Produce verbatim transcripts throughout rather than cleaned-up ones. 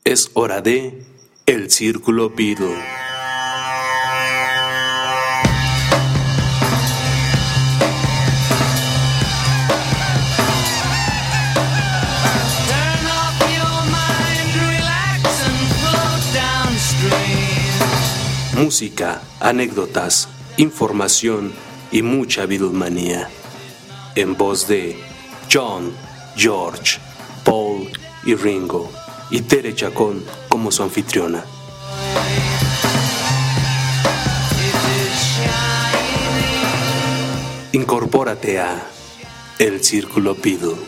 Es hora de El Círculo Beatle. Música, anécdotas, información y mucha Beatlemanía. En voz de John, George, Paul y Ringo, y Tere Chacón como su anfitriona. Incorpórate a El Círculo Beatle.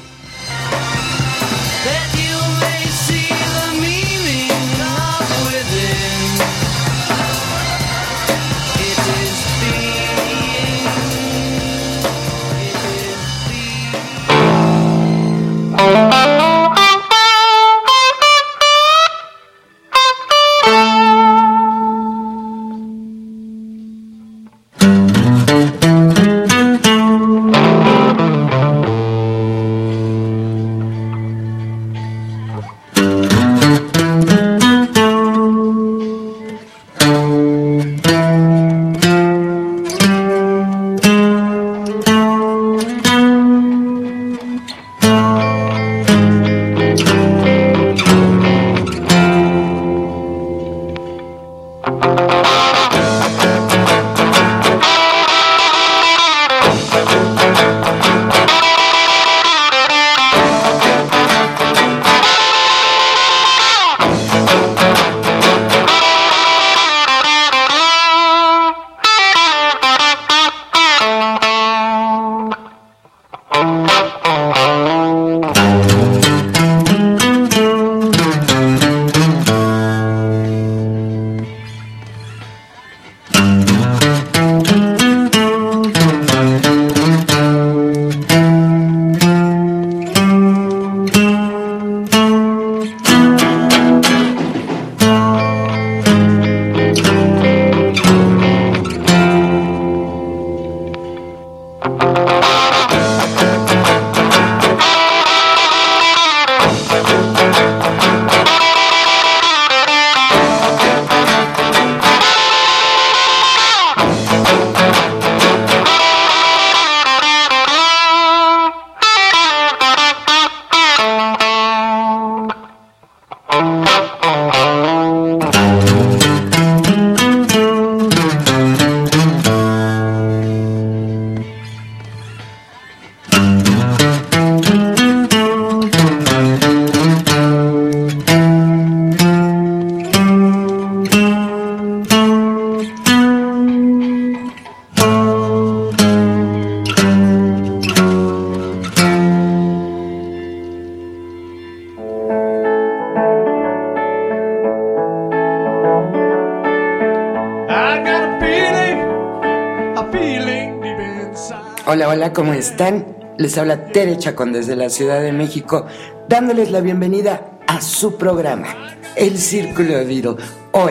Hola, hola, ¿cómo están? Les habla Tere Chacón desde la Ciudad de México, dándoles la bienvenida a su programa, El Círculo Beatle. Hoy,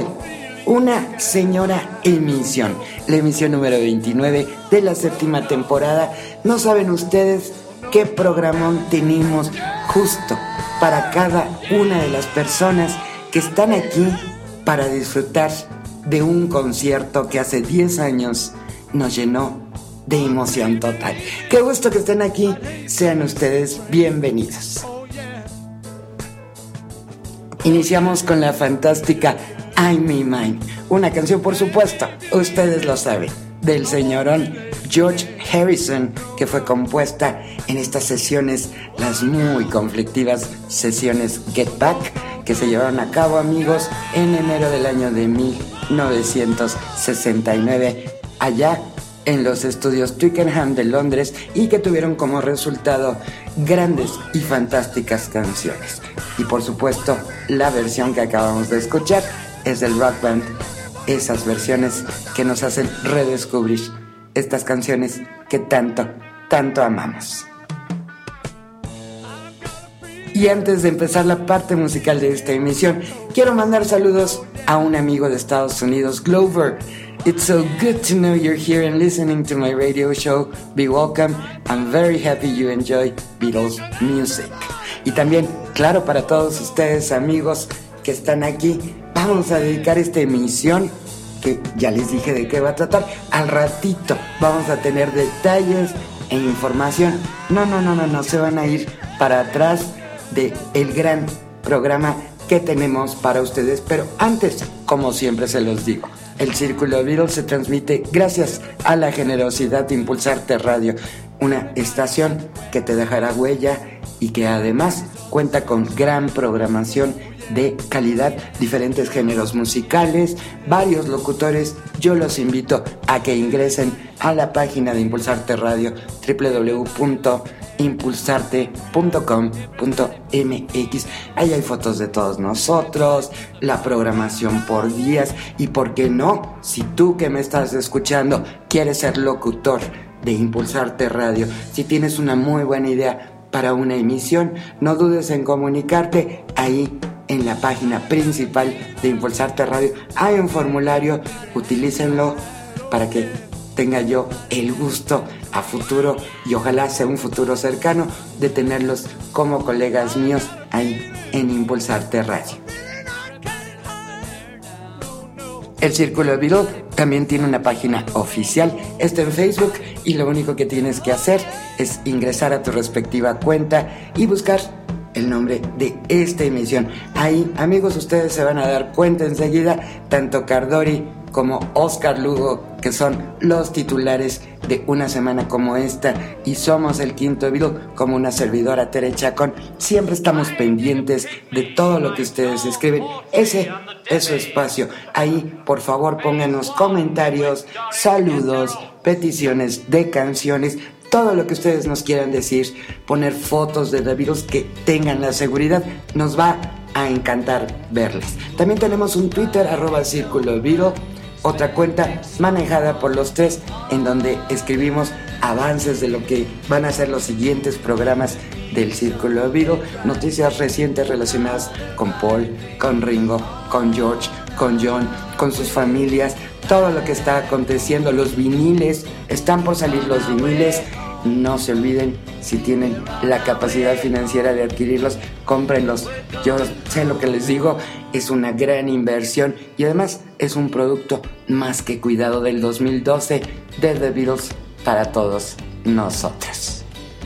una señora emisión, la emisión número veintinueve de la séptima temporada. No saben ustedes qué programón tenemos justo para cada una de las personas que están aquí para disfrutar de un concierto que hace diez años nos llenó de emoción total. Qué gusto que estén aquí, sean ustedes bienvenidos. Iniciamos con la fantástica I'm Me Mine, una canción, por supuesto, ustedes lo saben, del señorón George Harrison, que fue compuesta en estas sesiones, las muy conflictivas sesiones Get Back, que se llevaron a cabo, amigos, en enero del año de mil novecientos sesenta y nueve, allá en los estudios Twickenham de Londres, y que tuvieron como resultado grandes y fantásticas canciones. Y por supuesto, la versión que acabamos de escuchar es del Rock Band, esas versiones que nos hacen redescubrir estas canciones que tanto, tanto amamos. Y antes de empezar la parte musical de esta emisión, quiero mandar saludos a un amigo de Estados Unidos, Glover. It's so good to know you're here and listening to my radio show. Be welcome. I'm very happy you enjoy Beatles music. Y también, claro, para todos ustedes, amigos, que están aquí. Vamos a dedicar esta emisión, que ya les dije de qué va a tratar. Al ratito vamos a tener detalles e información. No, no, no, no, no, se van a ir para atrás de el gran programa que tenemos para ustedes. Pero antes, como siempre se los digo, el Círculo Beatles se transmite gracias a la generosidad de Impulsarte Radio, una estación que te dejará huella y que además cuenta con gran programación de calidad, diferentes géneros musicales, varios locutores. Yo los invito a que ingresen a la página de Impulsarte Radio, doble u doble u doble u punto impulsarte punto com punto m x. Ahí hay fotos de todos nosotros, la programación por días, y por qué no, si tú que me estás escuchando quieres ser locutor de Impulsarte Radio, si tienes una muy buena idea para una emisión, no dudes en comunicarte. Ahí en la página principal de Impulsarte Radio hay un formulario, utilícenlo para que tenga yo el gusto a futuro, y ojalá sea un futuro cercano, de tenerlos como colegas míos ahí en Impulsarte Radio. El Círculo Beatles también tiene una página oficial, está en Facebook, y lo único que tienes que hacer es ingresar a tu respectiva cuenta y buscar el nombre de esta emisión. Ahí, amigos, ustedes se van a dar cuenta enseguida, tanto Cardori como Oscar Lugo, que son los titulares de una semana como esta, y somos el Quinto Beatle, como una servidora, Tere Chacón. Siempre estamos pendientes de todo lo que ustedes escriben. Ese es su espacio. Ahí, por favor, pónganos comentarios, saludos, peticiones de canciones, todo lo que ustedes nos quieran decir, poner fotos de The Beatles, que tengan la seguridad, nos va a encantar verles. También tenemos un Twitter, arroba Círculo Beatle, otra cuenta manejada por los tres, en donde escribimos avances de lo que van a ser los siguientes programas del Círculo Beatle, noticias recientes relacionadas con Paul, con Ringo, con George, con John, con sus familias, todo lo que está aconteciendo. Los viniles, están por salir los viniles. No se olviden, si tienen la capacidad financiera de adquirirlos, cómprenlos. Yo sé lo que les digo, es una gran inversión, y además es un producto más que cuidado del dos mil doce de The Beatles para todos nosotros.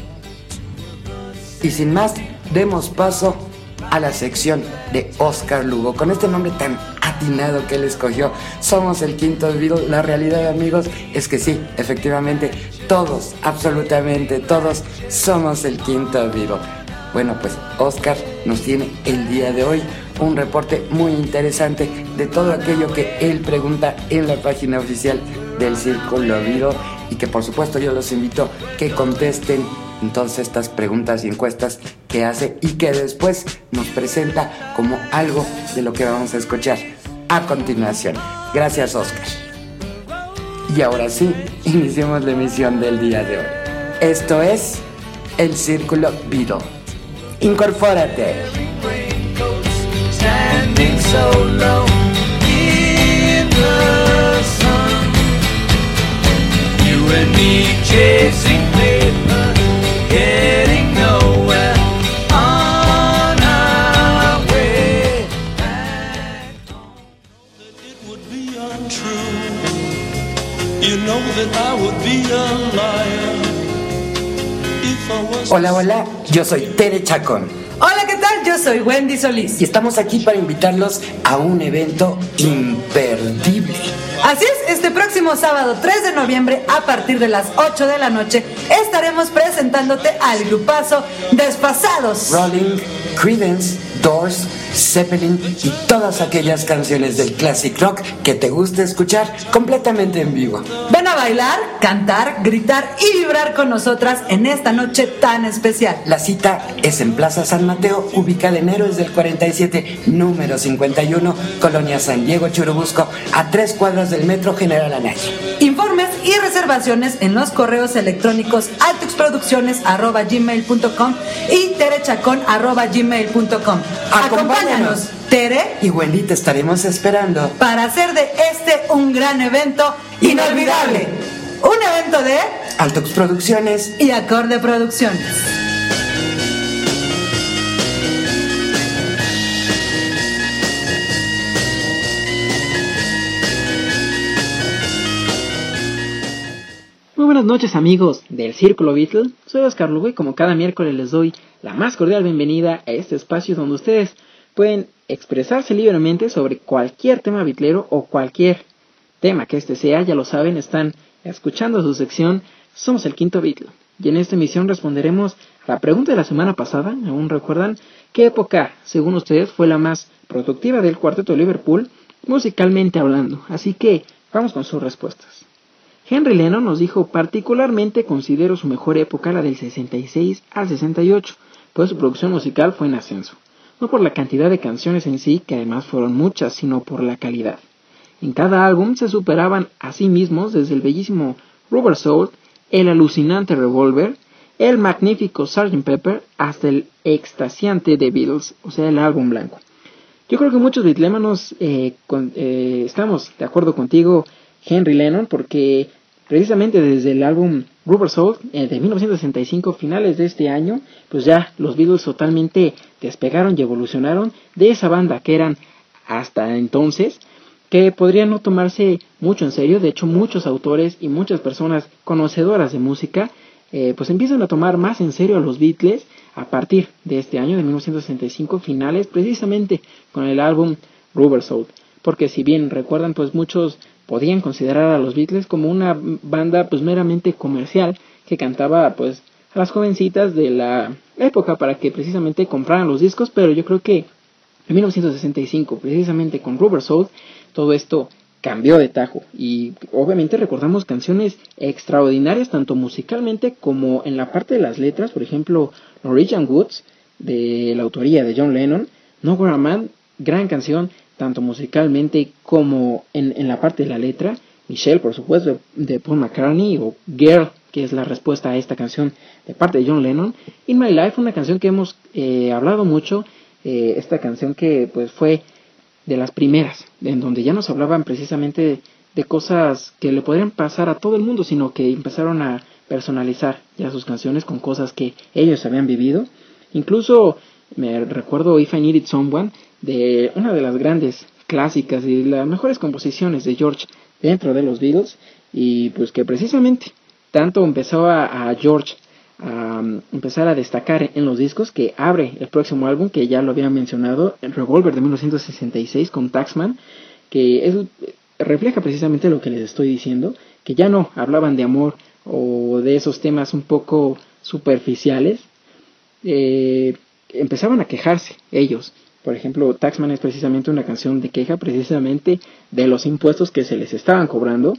Y sin más, demos paso a la sección de Oscar Lugo, con este nombre tan atinado que él escogió. Somos el Quinto Beatle. La realidad, amigos, es que sí, efectivamente, todos, absolutamente todos, somos el Quinto Beatle. Bueno, pues Oscar nos tiene el día de hoy un reporte muy interesante de todo aquello que él pregunta en la página oficial del Círculo Beatle, y que por supuesto yo los invito que contesten en todas estas preguntas y encuestas que hace, y que después nos presenta como algo de lo que vamos a escuchar a continuación. Gracias, Oscar. Y ahora sí, iniciemos la emisión del día de hoy. Esto es el Círculo Beatle. Incorpórate. Standing so low in the sun, you and me chasing paper, getting nowhere on our way back. It would be untrue. You know that I would be a liar if I was. Hola, hola, yo soy Tere Chacón. Hola, ¿qué tal? Yo soy Wendy Solís. Y estamos aquí para invitarlos a un evento imperdible. Así es, este próximo sábado tres de noviembre, a partir de las ocho de la noche, estaremos presentándote al grupazo Desfasados. Rolling, Creedence, Doors, Zeppelin y todas aquellas canciones del classic rock que te gusta escuchar completamente en vivo. Ven a bailar, cantar, gritar y vibrar con nosotras en esta noche tan especial. La cita es en Plaza San Mateo, ubicada en Héroes del cuarenta y siete, número cincuenta y uno, Colonia San Diego, Churubusco, a tres cuadras del Metro General Anaya. Informes y reservaciones en los correos electrónicos altuxproducciones arroba gmail punto com y terechacón arroba gmail punto com. Acompáñanos, Tere y Wendy, te estaremos esperando para hacer de este un gran evento inolvidable. Un evento de Altux Producciones y Acorde Producciones. Buenas noches, amigos del Círculo Beatle. Soy Oscar Lugo y como cada miércoles les doy la más cordial bienvenida a este espacio donde ustedes pueden expresarse libremente sobre cualquier tema beatlero o cualquier tema que este sea. Ya lo saben, están escuchando su sección Somos el Quinto Beatle. Y en esta emisión responderemos a la pregunta de la semana pasada. ¿Aún recuerdan qué época, según ustedes, fue la más productiva del Cuarteto de Liverpool, musicalmente hablando? Así que vamos con sus respuestas. Henry Lennon nos dijo: particularmente considero su mejor época la del sesenta y seis al sesenta y ocho, pues su producción musical fue en ascenso, no por la cantidad de canciones en sí, que además fueron muchas, sino por la calidad. En cada álbum se superaban a sí mismos, desde el bellísimo Rubber Soul, el alucinante Revolver, el magnífico sergeant Pepper, hasta el extasiante The Beatles, o sea, el álbum blanco. Yo creo que muchos beatlémanos eh, con, eh, estamos de acuerdo contigo, Henry Lennon, porque precisamente desde el álbum Rubber Soul eh, de mil novecientos sesenta y cinco, finales de este año, pues ya los Beatles totalmente despegaron y evolucionaron de esa banda que eran hasta entonces, que podrían no tomarse mucho en serio. De hecho, muchos autores y muchas personas conocedoras de música eh, pues empiezan a tomar más en serio a los Beatles a partir de este año de mil novecientos sesenta y cinco, finales, precisamente con el álbum Rubber Soul, porque si bien recuerdan, pues muchos podían considerar a los Beatles como una banda pues meramente comercial que cantaba pues a las jovencitas de la época para que precisamente compraran los discos, pero yo creo que en mil novecientos sesenta y cinco, precisamente con Rubber Soul, todo esto cambió de tajo y obviamente recordamos canciones extraordinarias tanto musicalmente como en la parte de las letras. Por ejemplo, Norwegian Woods, de la autoría de John Lennon, Nowhere a Man, gran canción tanto musicalmente como en, en la parte de la letra. Michelle, por supuesto, de, de Paul McCartney, o Girl, que es la respuesta a esta canción de parte de John Lennon. In My Life, una canción que hemos eh, hablado mucho, eh, esta canción que pues fue de las primeras, en donde ya nos hablaban precisamente de, de cosas que le podrían pasar a todo el mundo, sino que empezaron a personalizar ya sus canciones con cosas que ellos habían vivido. Incluso me recuerdo If I Needed Someone, de una de las grandes clásicas y las mejores composiciones de George dentro de los Beatles, y pues que precisamente tanto empezó a, a George a um, empezar a destacar en los discos, que abre el próximo álbum, que ya lo había mencionado, el Revolver de mil novecientos sesenta y seis con Taxman, que es, refleja precisamente lo que les estoy diciendo, que ya no hablaban de amor o de esos temas un poco superficiales. eh, empezaban a quejarse ellos. Por ejemplo, Taxman es precisamente una canción de queja precisamente de los impuestos que se les estaban cobrando,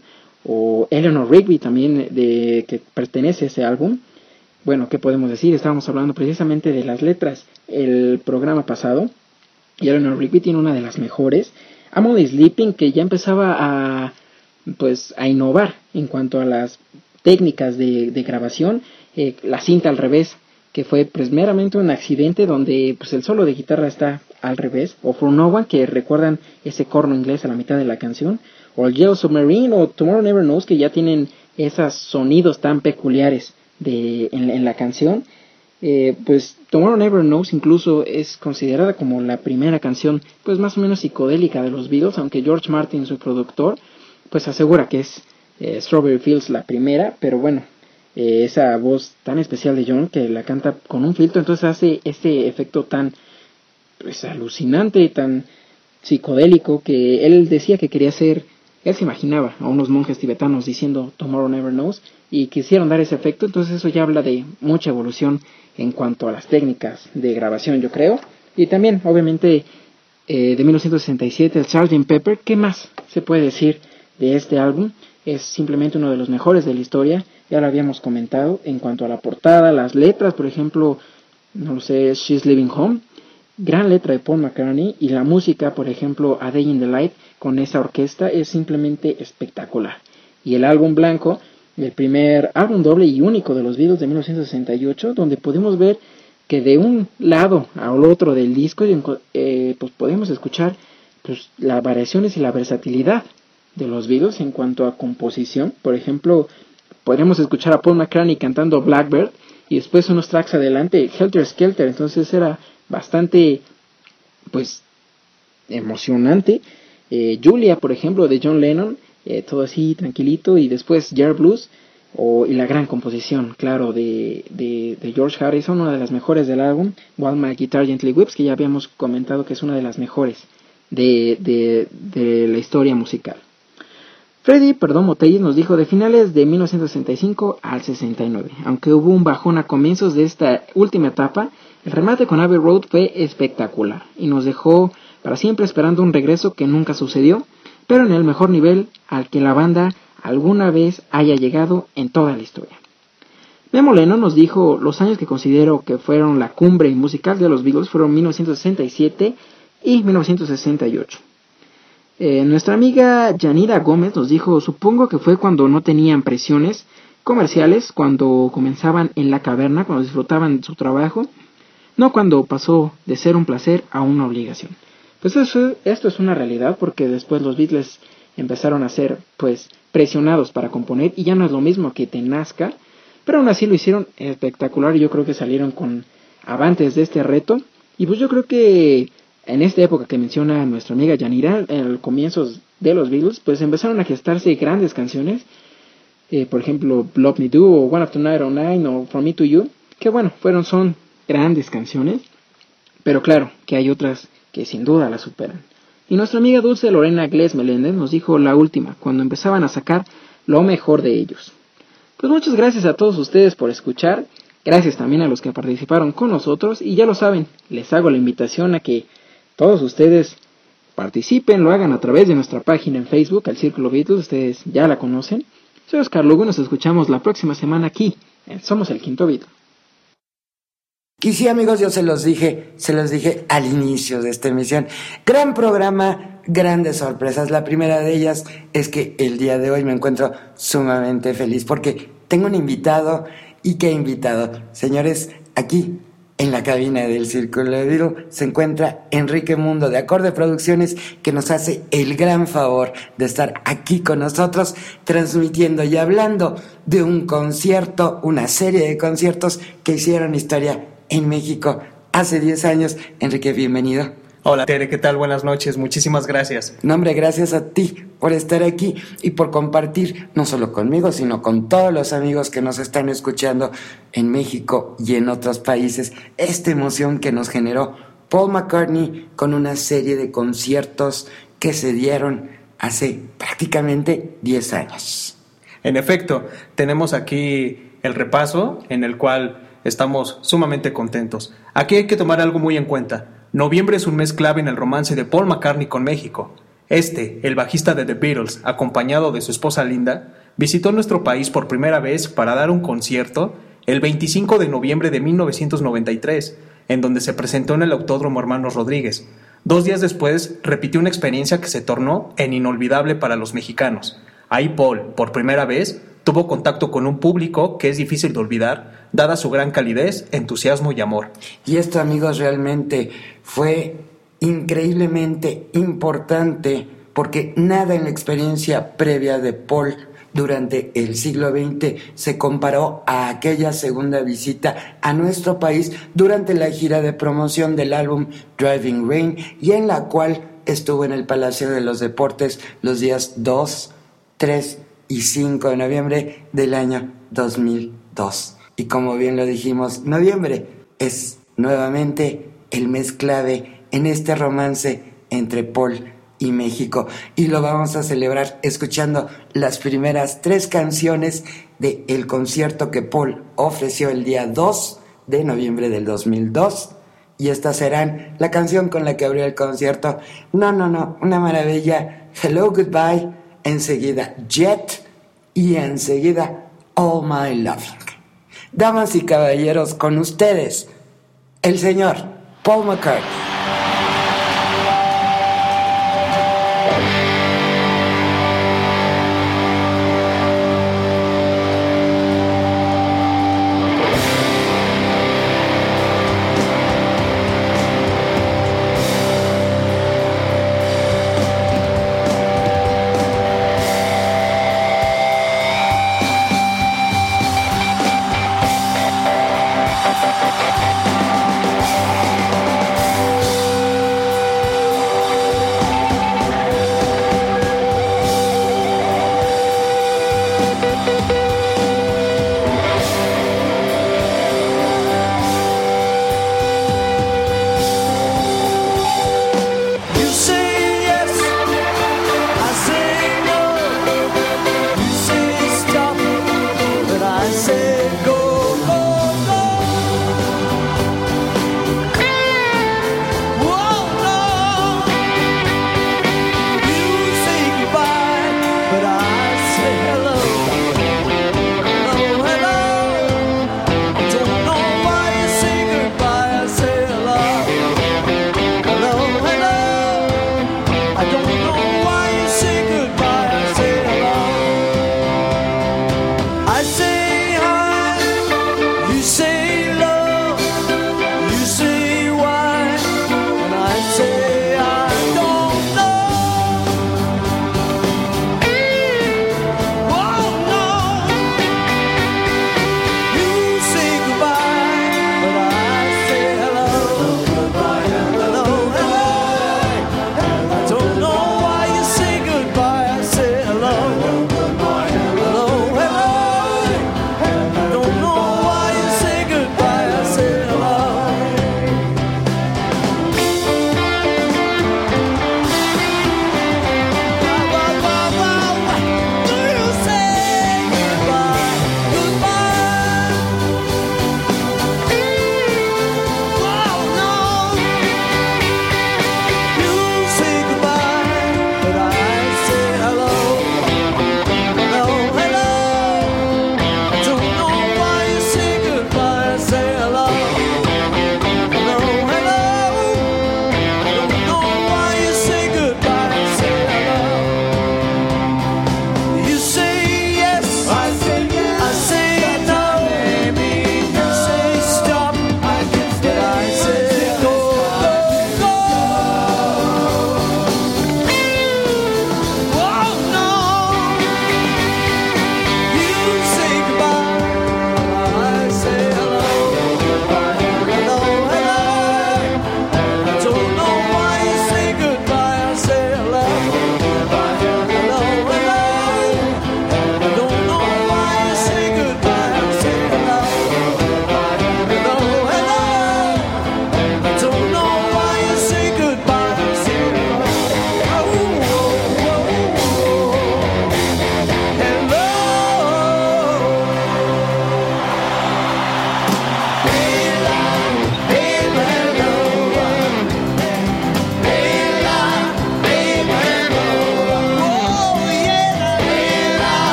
o Eleanor Rigby también, de que pertenece a ese álbum. Bueno, ¿qué podemos decir? Estábamos hablando precisamente de las letras el programa pasado, y Eleanor Rigby tiene una de las mejores. I'm Only Sleeping, que ya empezaba a pues a innovar en cuanto a las técnicas de, de grabación. Eh, la cinta al revés, que fue pues meramente un accidente donde pues el solo de guitarra está al revés, o For No One, que recuerdan ese corno inglés a la mitad de la canción, o el Yellow Submarine, o Tomorrow Never Knows, que ya tienen esos sonidos tan peculiares de en, en la canción. Eh, pues Tomorrow Never Knows incluso es considerada como la primera canción pues más o menos psicodélica de los Beatles, aunque George Martin, su productor, pues asegura que es eh, Strawberry Fields la primera, pero bueno, Eh, esa voz tan especial de John que la canta con un filtro, entonces hace este efecto tan pues alucinante, tan psicodélico, que él decía que quería ser, él se imaginaba a unos monjes tibetanos diciendo Tomorrow Never Knows, y quisieron dar ese efecto. Entonces eso ya habla de mucha evolución en cuanto a las técnicas de grabación, yo creo. Y también obviamente eh, de mil novecientos sesenta y siete el sergeant Pepper. ¿Qué más se puede decir de este álbum? Es simplemente uno de los mejores de la historia, ya lo habíamos comentado. En cuanto a la portada, las letras, por ejemplo, no lo sé, She's Leaving Home, gran letra de Paul McCartney, y la música, por ejemplo, A Day in the Light, con esa orquesta, es simplemente espectacular. Y el álbum blanco, el primer álbum doble y único de los Beatles de mil novecientos sesenta y ocho, donde podemos ver que de un lado al otro del disco, eh, pues podemos escuchar pues, las variaciones y la versatilidad de los Beatles en cuanto a composición. Por ejemplo, podríamos escuchar a Paul McCartney cantando Blackbird y después unos tracks adelante Helter Skelter. Entonces era bastante pues emocionante. eh, Julia, por ejemplo, de John Lennon, eh, todo así tranquilito, y después Jar Blues, o, y la gran composición, claro, de, de, de George Harrison, una de las mejores del álbum, While My Guitar Gently Weeps, que ya habíamos comentado que es una de las mejores de, de, de la historia musical. Freddy Perdomo Telles nos dijo de finales de mil novecientos sesenta y cinco al sesenta y nueve. Aunque hubo un bajón a comienzos de esta última etapa, el remate con Abbey Road fue espectacular y nos dejó para siempre esperando un regreso que nunca sucedió, pero en el mejor nivel al que la banda alguna vez haya llegado en toda la historia. Memo Leno nos dijo los años que considero que fueron la cumbre musical de los Beatles fueron mil novecientos sesenta y siete y mil novecientos sesenta y ocho. Eh, nuestra amiga Yanira Gómez nos dijo, supongo que fue cuando no tenían presiones comerciales, cuando comenzaban en la caverna, cuando disfrutaban su trabajo, no cuando pasó de ser un placer a una obligación. Pues eso, esto es una realidad, porque después los Beatles empezaron a ser pues presionados para componer y ya no es lo mismo que te nazca, pero aún así lo hicieron espectacular y yo creo que salieron con avantes de este reto. Y pues yo creo que en esta época que menciona nuestra amiga Yanira, en los comienzos de los Beatles, pues empezaron a gestarse grandes canciones, eh, por ejemplo, Love Me Do, o One After Night oh Nine, o From Me to You, que bueno, fueron, son grandes canciones, pero claro, que hay otras que sin duda las superan. Y nuestra amiga Dulce Lorena Glés Meléndez nos dijo la última, cuando empezaban a sacar lo mejor de ellos. Pues muchas gracias a todos ustedes por escuchar, gracias también a los que participaron con nosotros, y ya lo saben, les hago la invitación a que todos ustedes participen, lo hagan a través de nuestra página en Facebook, El Círculo Beatles, ustedes ya la conocen. Soy Oscar Lugo y nos escuchamos la próxima semana aquí, en Somos el Quinto Beatle. Y sí, amigos, yo se los dije, se los dije al inicio de esta emisión. Gran programa, grandes sorpresas. La primera de ellas es que el día de hoy me encuentro sumamente feliz porque tengo un invitado. ¿Y qué invitado? Señores, aquí en la cabina del Círculo de Beatles se encuentra Enrique Mundo de Acorde Producciones, que nos hace el gran favor de estar aquí con nosotros transmitiendo y hablando de un concierto, una serie de conciertos que hicieron historia en México hace diez años. Enrique, bienvenido. Hola Tere, ¿qué tal? Buenas noches, muchísimas gracias. No, hombre, gracias a ti por estar aquí y por compartir, no solo conmigo, sino con todos los amigos que nos están escuchando en México y en otros países, esta emoción que nos generó Paul McCartney con una serie de conciertos que se dieron hace prácticamente diez años. En efecto, tenemos aquí el repaso en el cual estamos sumamente contentos. Aquí hay que tomar algo muy en cuenta. Noviembre es un mes clave en el romance de Paul McCartney con México. Este, el bajista de The Beatles, acompañado de su esposa Linda, visitó nuestro país por primera vez para dar un concierto el veinticinco de noviembre de mil novecientos noventa y tres, en donde se presentó en el Autódromo Hermanos Rodríguez. Dos días después, repitió una experiencia que se tornó en inolvidable para los mexicanos. Ahí Paul, por primera vez, tuvo contacto con un público que es difícil de olvidar, dada su gran calidez, entusiasmo y amor. Y esto, amigos, realmente fue increíblemente importante, porque nada en la experiencia previa de Paul durante el siglo veinte se comparó a aquella segunda visita a nuestro país durante la gira de promoción del álbum Driving Rain, y en la cual estuvo en el Palacio de los Deportes los días dos, tres y cinco de noviembre del año dos mil dos. Y como bien lo dijimos, noviembre es nuevamente el mes clave en este romance entre Paul y México, y lo vamos a celebrar escuchando las primeras tres canciones del concierto que Paul ofreció el día dos de noviembre del dos mil dos, y estas serán la canción con la que abrió el concierto, no, no, no, una maravilla, Hello Goodbye, enseguida Jet y enseguida All My Loving. Damas y caballeros, con ustedes, el señor Paul McCartney.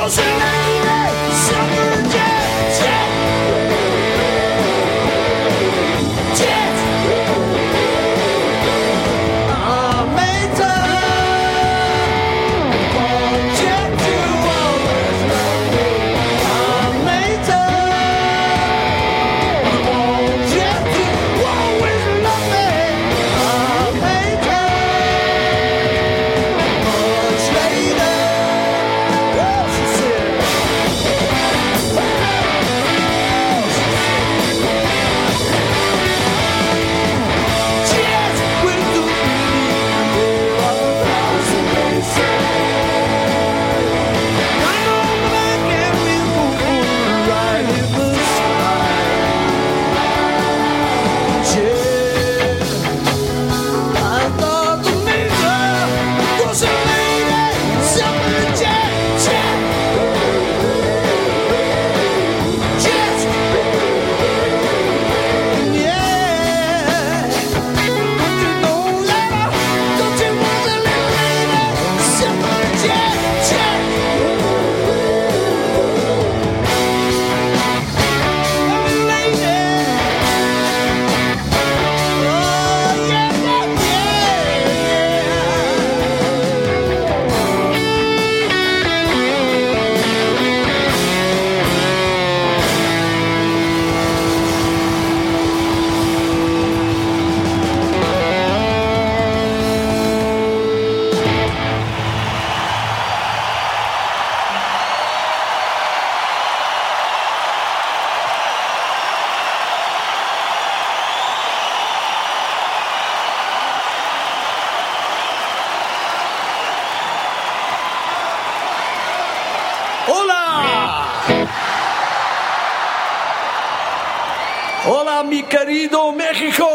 Hola, mi querido México.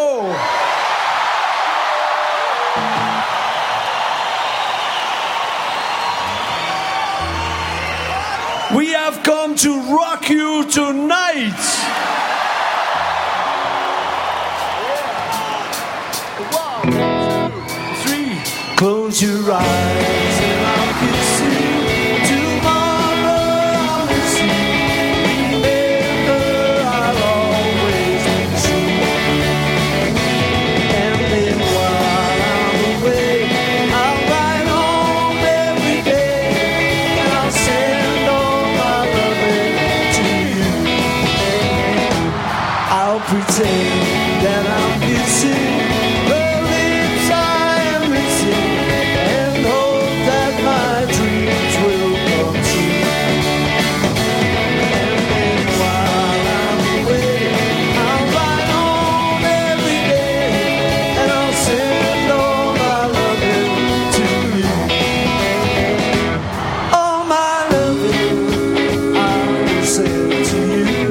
We have come to rock you tonight. One, two, three. Close your eyes and I'll kiss you. Pretend that I'm kissing the lips I am missing, and hope that my dreams will come true. And then while I'm away, I'll ride home every day, and I'll send all my loving to you. All my loving I will send to you.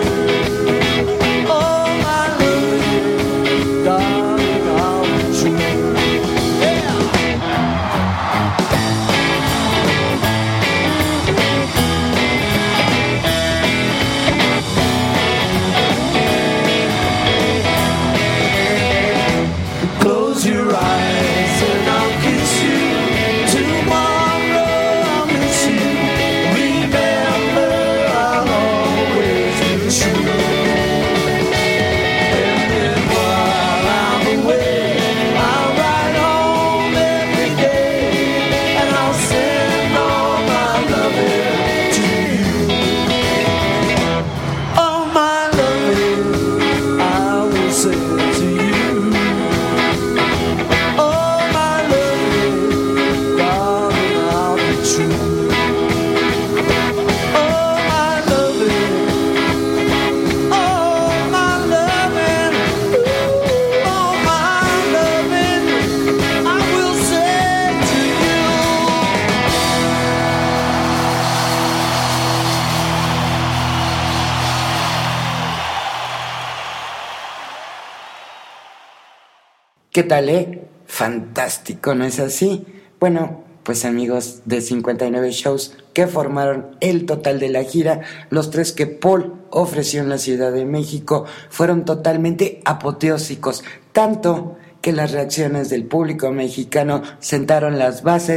¿Qué tal, eh? Fantástico, ¿no es así? Bueno, pues amigos de cincuenta y nueve shows que formaron el total de la gira, los tres que Paul ofreció en la Ciudad de México fueron totalmente apoteósicos, tanto que las reacciones del público mexicano sentaron las bases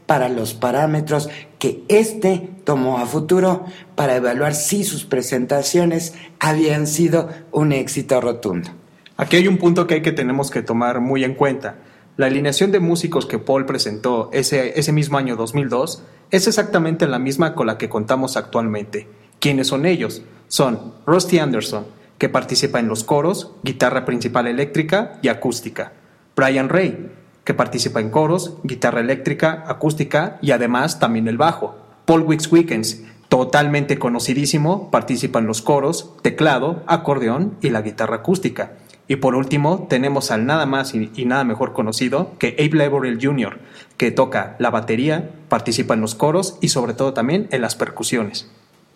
para los parámetros que éste tomó a futuro para evaluar si sus presentaciones habían sido un éxito rotundo. Aquí hay un punto que hay que tenemos que tomar muy en cuenta. La alineación de músicos que Paul presentó ese, ese mismo año dos mil dos es exactamente la misma con la que contamos actualmente. ¿Quiénes son ellos? Son Rusty Anderson, que participa en los coros, guitarra principal eléctrica y acústica. Brian Ray, que participa en coros, guitarra eléctrica, acústica y además también el bajo. Paul Weeks-Wickens, totalmente conocidísimo, participa en los coros, teclado, acordeón y la guitarra acústica. Y por último tenemos al nada más y, y nada mejor conocido que Abe Laboriel junior, que toca la batería, participa en los coros y sobre todo también en las percusiones.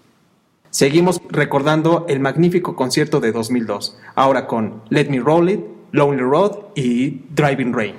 Seguimos recordando el magnífico concierto de dos mil dos, ahora con Let Me Roll It, Lonely Road y Driving Rain.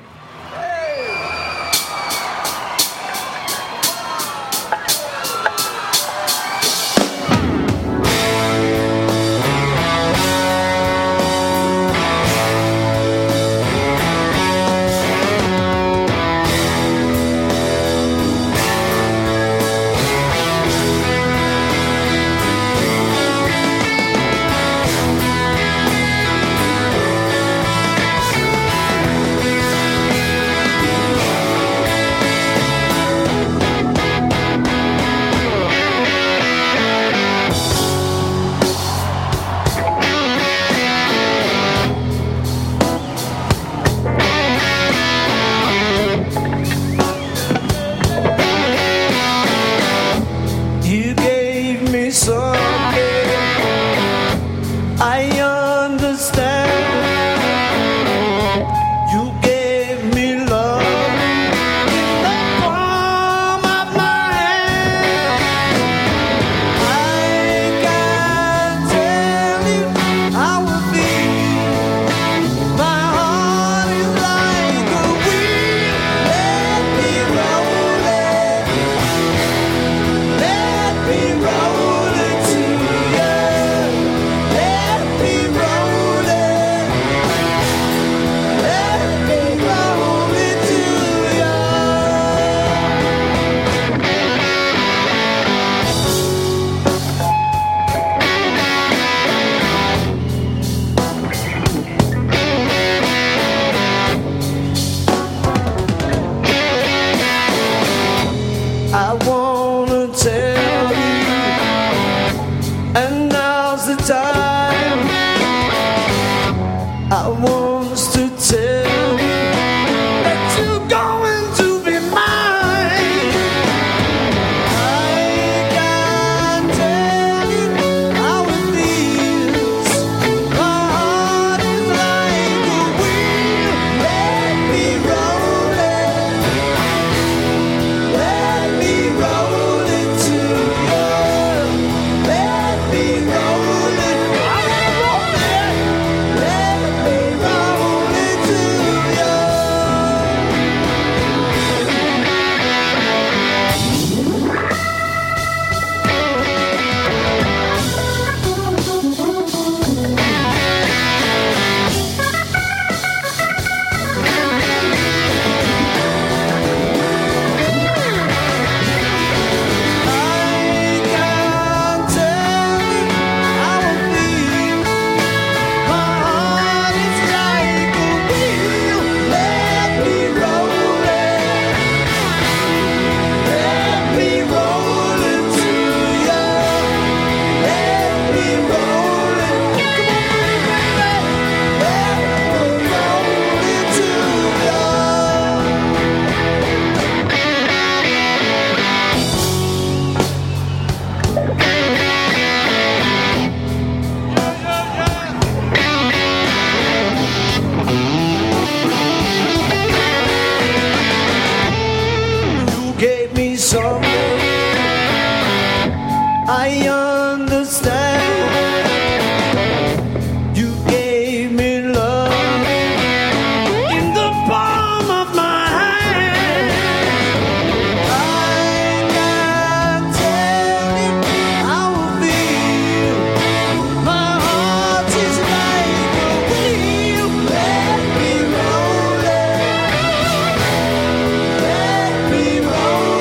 Let me roll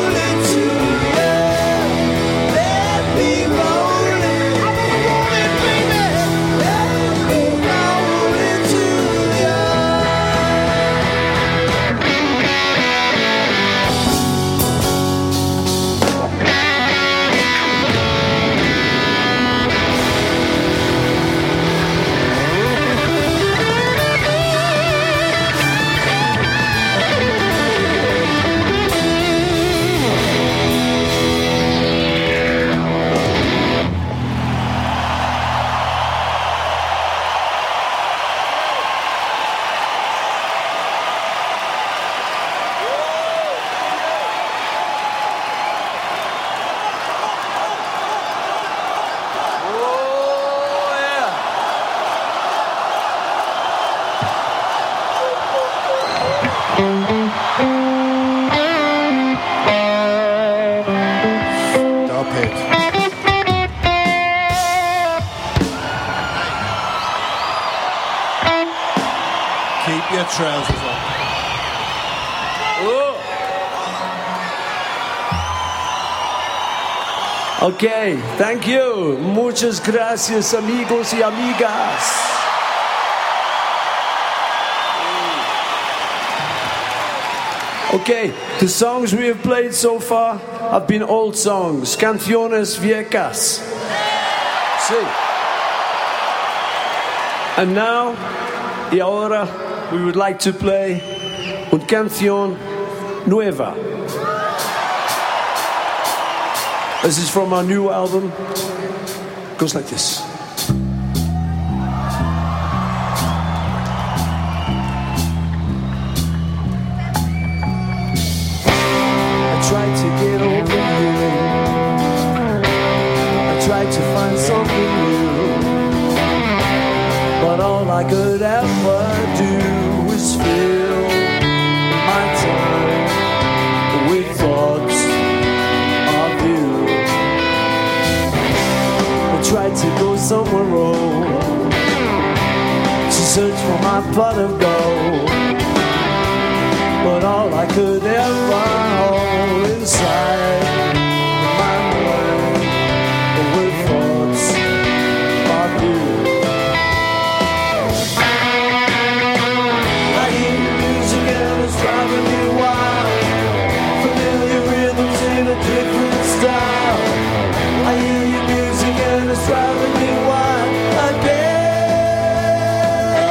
pit. Keep your trousers on. Okay, thank you. Muchas gracias, amigos y amigas. Okay, the songs we have played so far have been old songs, canciones viejas. Sí. And now, y ahora, we would like to play una canción nueva. This is from our new album. It goes like this. I tried to get over you. I tried to find something new. But all I could ever do was fill my time with thoughts of you. Tried to go somewhere wrong, to search for my pot of gold, but all I could ever hold inside my mind were thoughts of you. I hear your music and it's driving me wild, familiar rhythms in a different style. I hear your music and it's driving me wild again.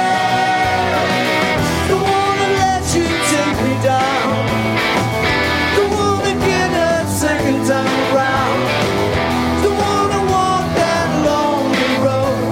Don't wanna let you take me down. Don't wanna get a second time around. Don't wanna walk that lonely road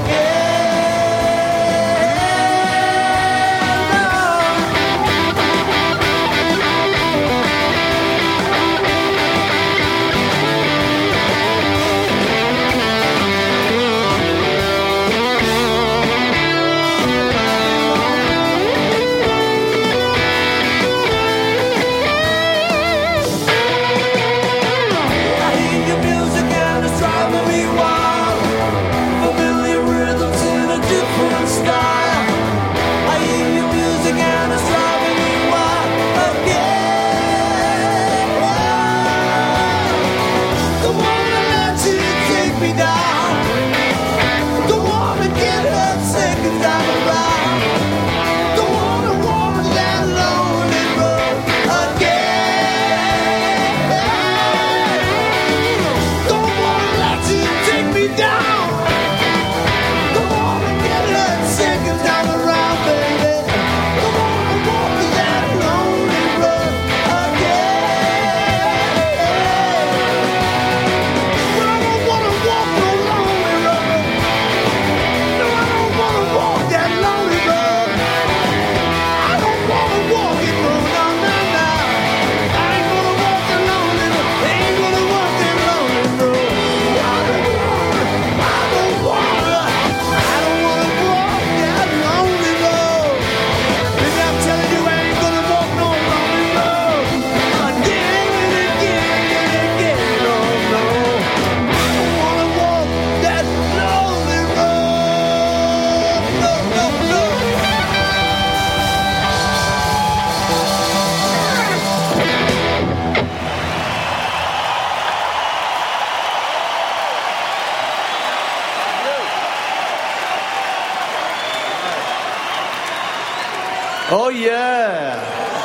Oh yeah!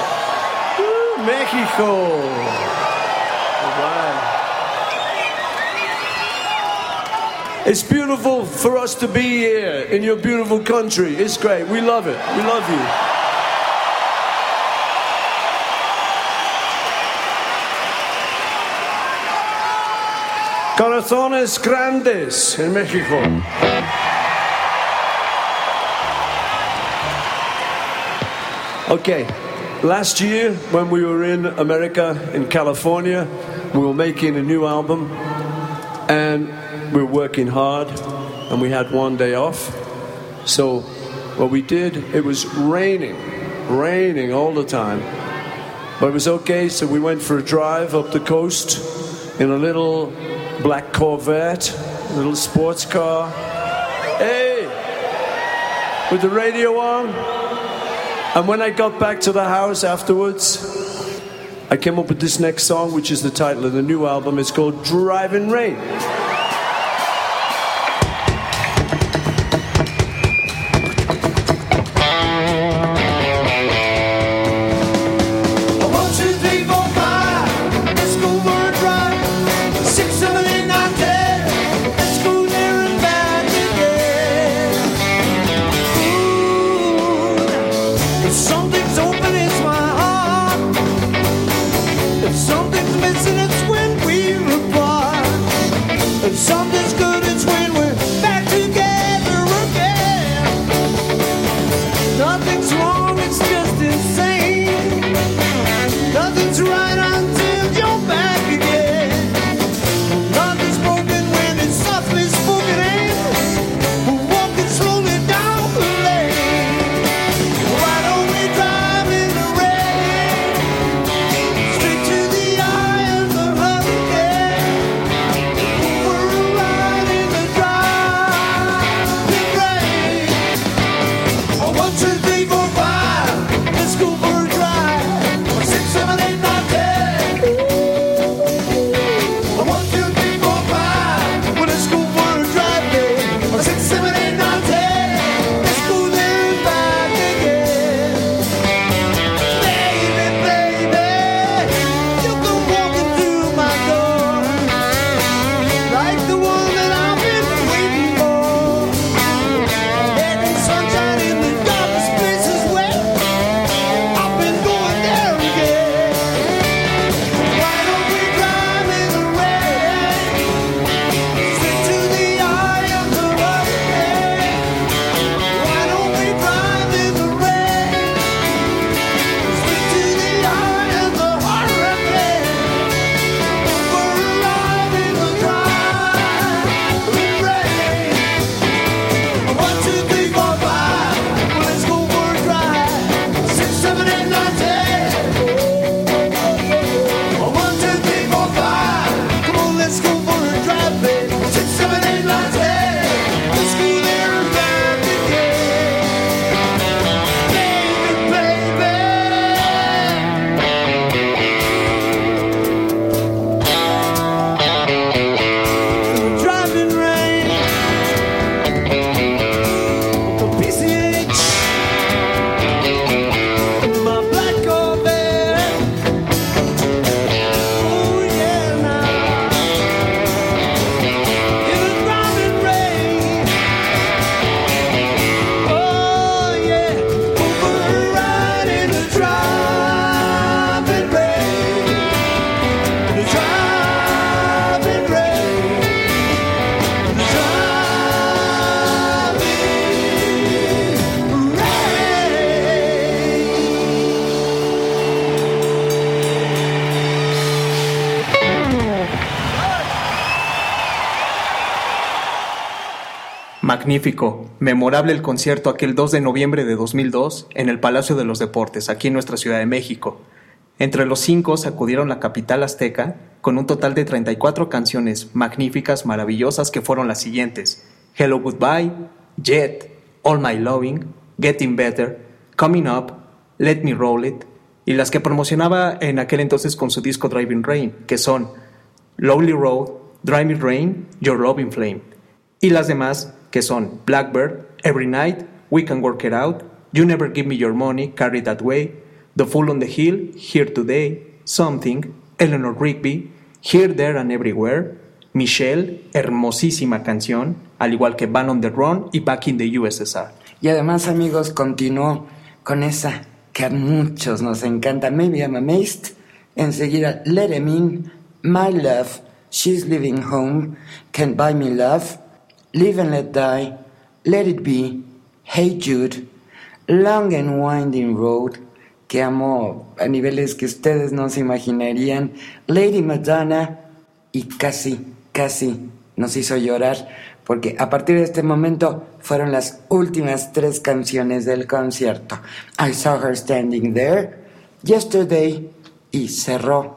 Woo, Mexico! All right. It's beautiful for us to be here in your beautiful country. It's great. We love it. We love you. Corazones grandes en México. Okay, last year when we were in America, in California, we were making a new album and we were working hard and we had one day off. So what we did, it was raining, raining all the time. But it was okay, so we went for a drive up the coast in a little black Corvette, a little sports car. Hey, with the radio on. And when I got back to the house afterwards, I came up with this next song, which is the title of the new album. It's called Driving Rain. Magnífico, memorable el concierto aquel dos de noviembre de dos mil dos en el Palacio de los Deportes, aquí en nuestra Ciudad de México. Entre los cinco sacudieron la capital azteca con un total de treinta y cuatro canciones magníficas, maravillosas, que fueron las siguientes: Hello Goodbye, Jet, All My Loving, Getting Better, Coming Up, Let Me Roll It, y las que promocionaba en aquel entonces con su disco Driving Rain, que son Lonely Road, Driving Rain, Your Loving Flame, y las demás que son Blackbird, Every Night, We Can Work It Out, You Never Give Me Your Money, Carry That Way, The Fool on the Hill, Here Today, Something, Eleanor Rigby, Here, There and Everywhere, Michelle, hermosísima canción, al igual que Band on the Run y Back in the U S S R. Y además, amigos, continuó con esa que a muchos nos encanta, Maybe I'm Amazed, enseguida Let Em In, My Love, She's Leaving Home, Can't Buy Me Love, Live and Let Die, Let It Be, Hey Jude, Long and Winding Road, que amo a niveles que ustedes no se imaginarían, Lady Madonna, y casi, casi nos hizo llorar, porque a partir de este momento fueron las últimas tres canciones del concierto. I Saw Her Standing There, Yesterday, y cerró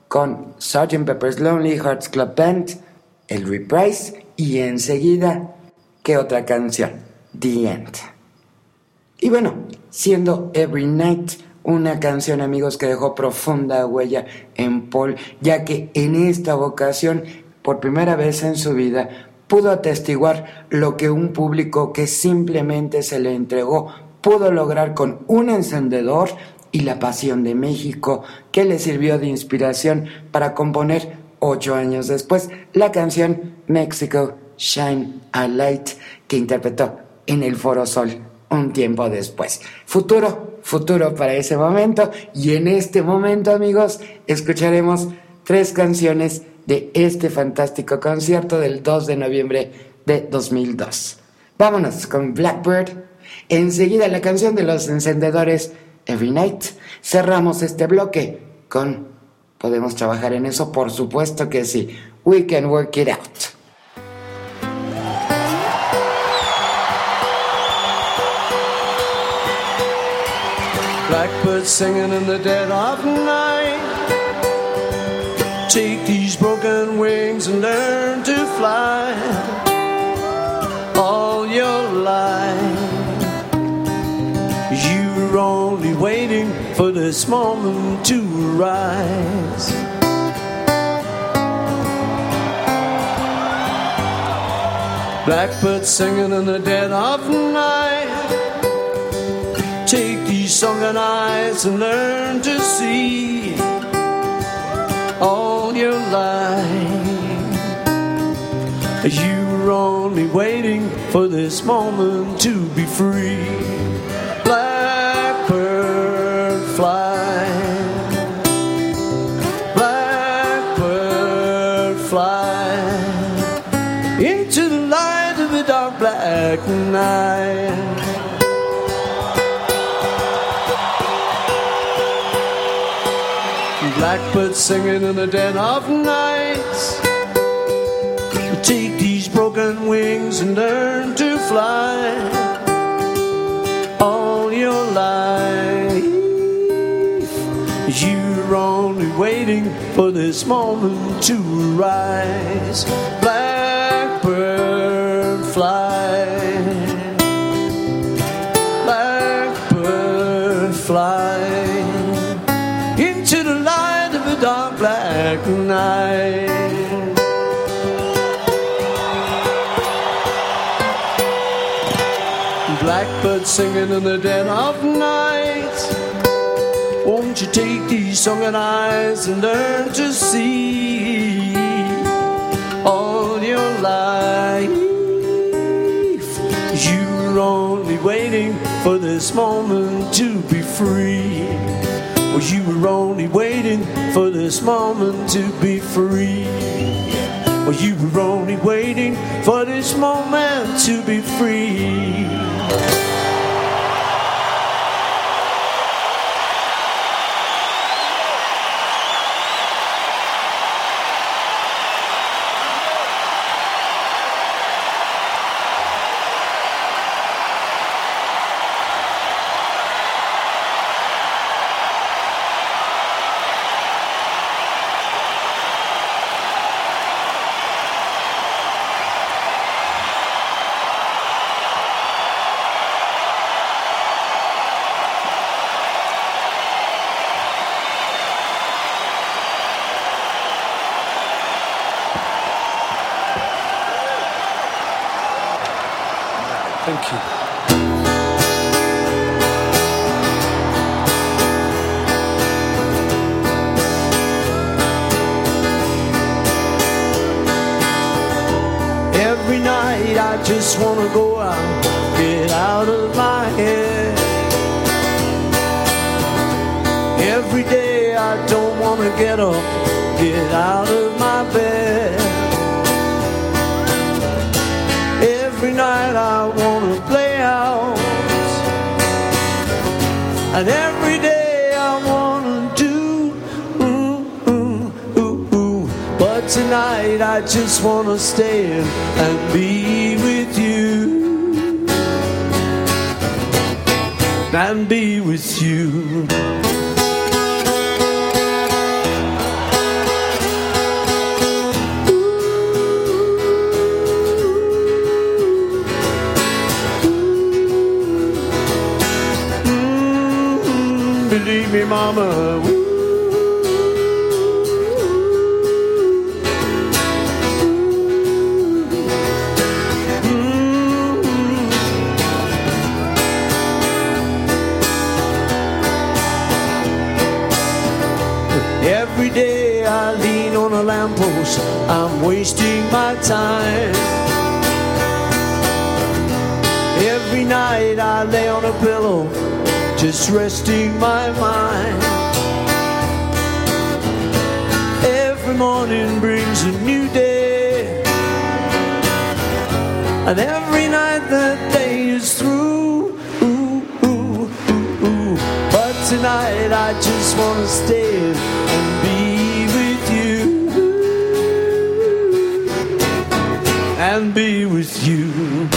con sergeant Pepper's Lonely Hearts Club Band, el Reprise y enseguida, ¿qué otra canción? The End. Y bueno, siendo Every Night una canción, amigos, que dejó profunda huella en Paul, ya que en esta ocasión, por primera vez en su vida, pudo atestiguar lo que un público que simplemente se le entregó pudo lograr con un encendedor y la pasión de México, que le sirvió de inspiración para componer ocho años después la canción Mexico Shine a Light, que interpretó en el Foro Sol un tiempo después. Futuro, futuro para ese momento, y en este momento, amigos, escucharemos tres canciones de este fantástico concierto del dos de noviembre de dos mil dos. Vámonos con Blackbird, enseguida la canción de los encendedores Every Night. Cerramos este bloque con ¿podemos trabajar en eso? Por supuesto que sí. We Can Work It Out. Blackbird singing in the dead of night. Take these broken wings and learn to fly all your life. You were only waiting for this moment to rise. Blackbird singing in the dead of night. Take these sunken eyes and learn to see all your life. You were only waiting for this moment to be free. Blackbird fly, blackbird fly into the light of the dark black night. Blackbird singing in the dead of night. Take these broken wings and learn to fly all your life. You're only waiting for this moment to rise. Blackbird fly, blackbird fly into the light of the dark black night. Blackbird singing in the dead of night. Won't you take these sunken eyes and learn to see all your life? You're only waiting for this moment to be free. Well, you were only waiting for this moment to be free. Well, you were only waiting for this moment to be free. Thank you. Every night I just wanna go out, get out of my head. Every day I don't wanna get up, get out of my bed. Every night I wanna play out, and every day I wanna do ooh, ooh, ooh, ooh. But tonight I just wanna stay and be with you, and be with you. mama. Woo. Every day I lean on a lamppost, I'm wasting my time. Every night I lay on a pillow, just resting my mind. Every morning brings a new day, and every night that day is through. Ooh, ooh, ooh, ooh. But tonight I just wanna stay and be with you, and be with you.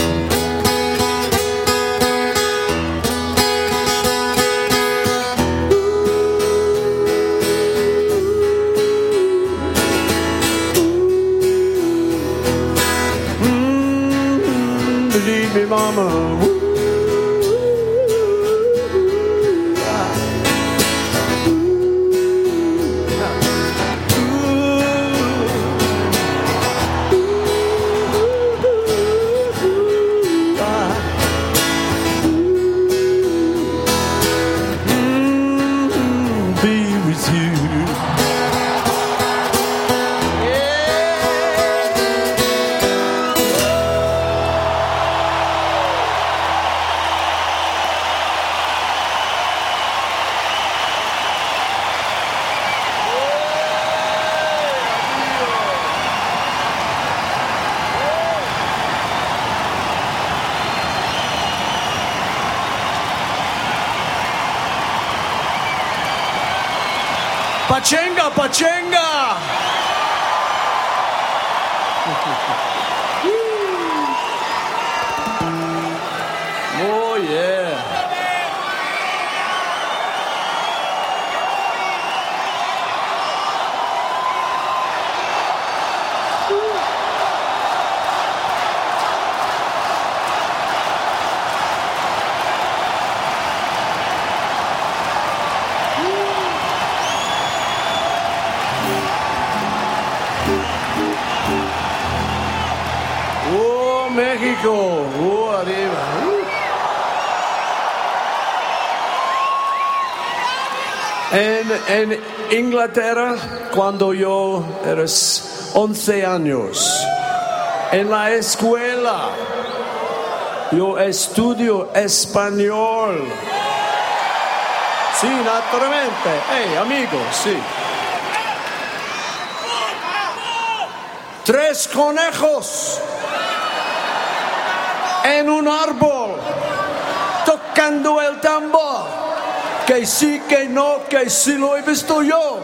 Mm, believe me, mama. Pachenga, pachenga! Oh, yeah. Oh, México. Oh, arriba. Uh. En, en Inglaterra, cuando yo era once años, en la escuela, yo estudio español. Sí, naturalmente. Hey, amigos, sí. Tres conejos en un árbol, tocando el tambor, que sí, que no, que sí lo he visto yo.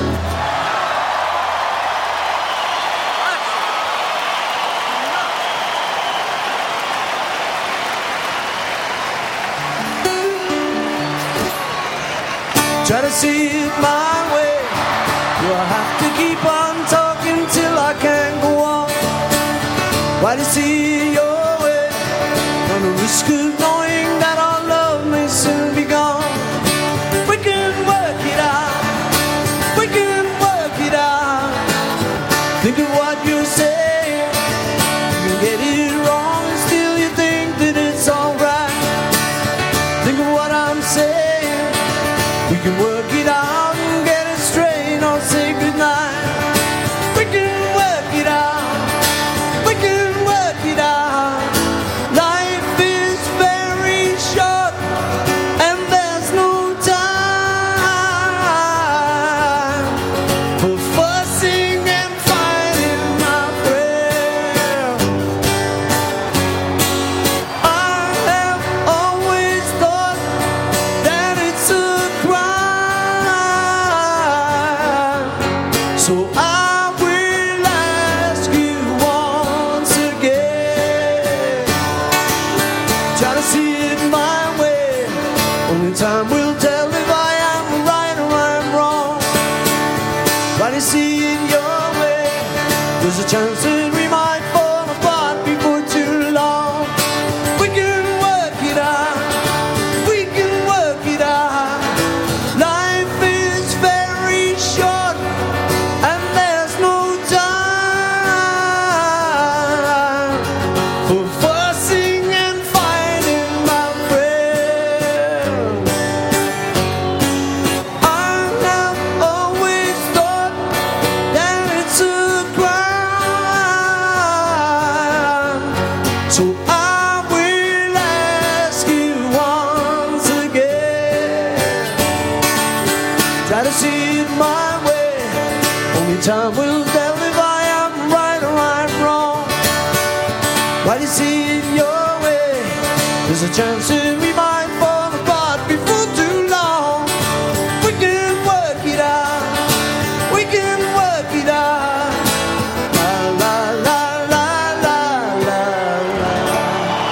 Try to see it my way, you'll have to keep on talking till I can't go on. Why do you see your way, on the risk of knowing that our love may soon be gone? We can work it out, we can work it out. Think of what you're saying, you can get it wrong and still you think that it's alright. Think of what I'm saying, we can work it out and get it straight or say goodnight. We can work it out, we can work it out. Life is very short and there's no time for fussing and fighting, my friend. I have always thought that it's a crime, so I will ask you once again. Try to see it my way, only time will tell if I am right or I'm wrong. Try to see it your way, there's a chance that we might fall apart before too long. We can work it out, we can work it out. Life Time will tell if I am right or I'm wrong. While you see it your way, there's a chance that we might fall apart before too long. We can work it out. We can work it out. La la la la la la la.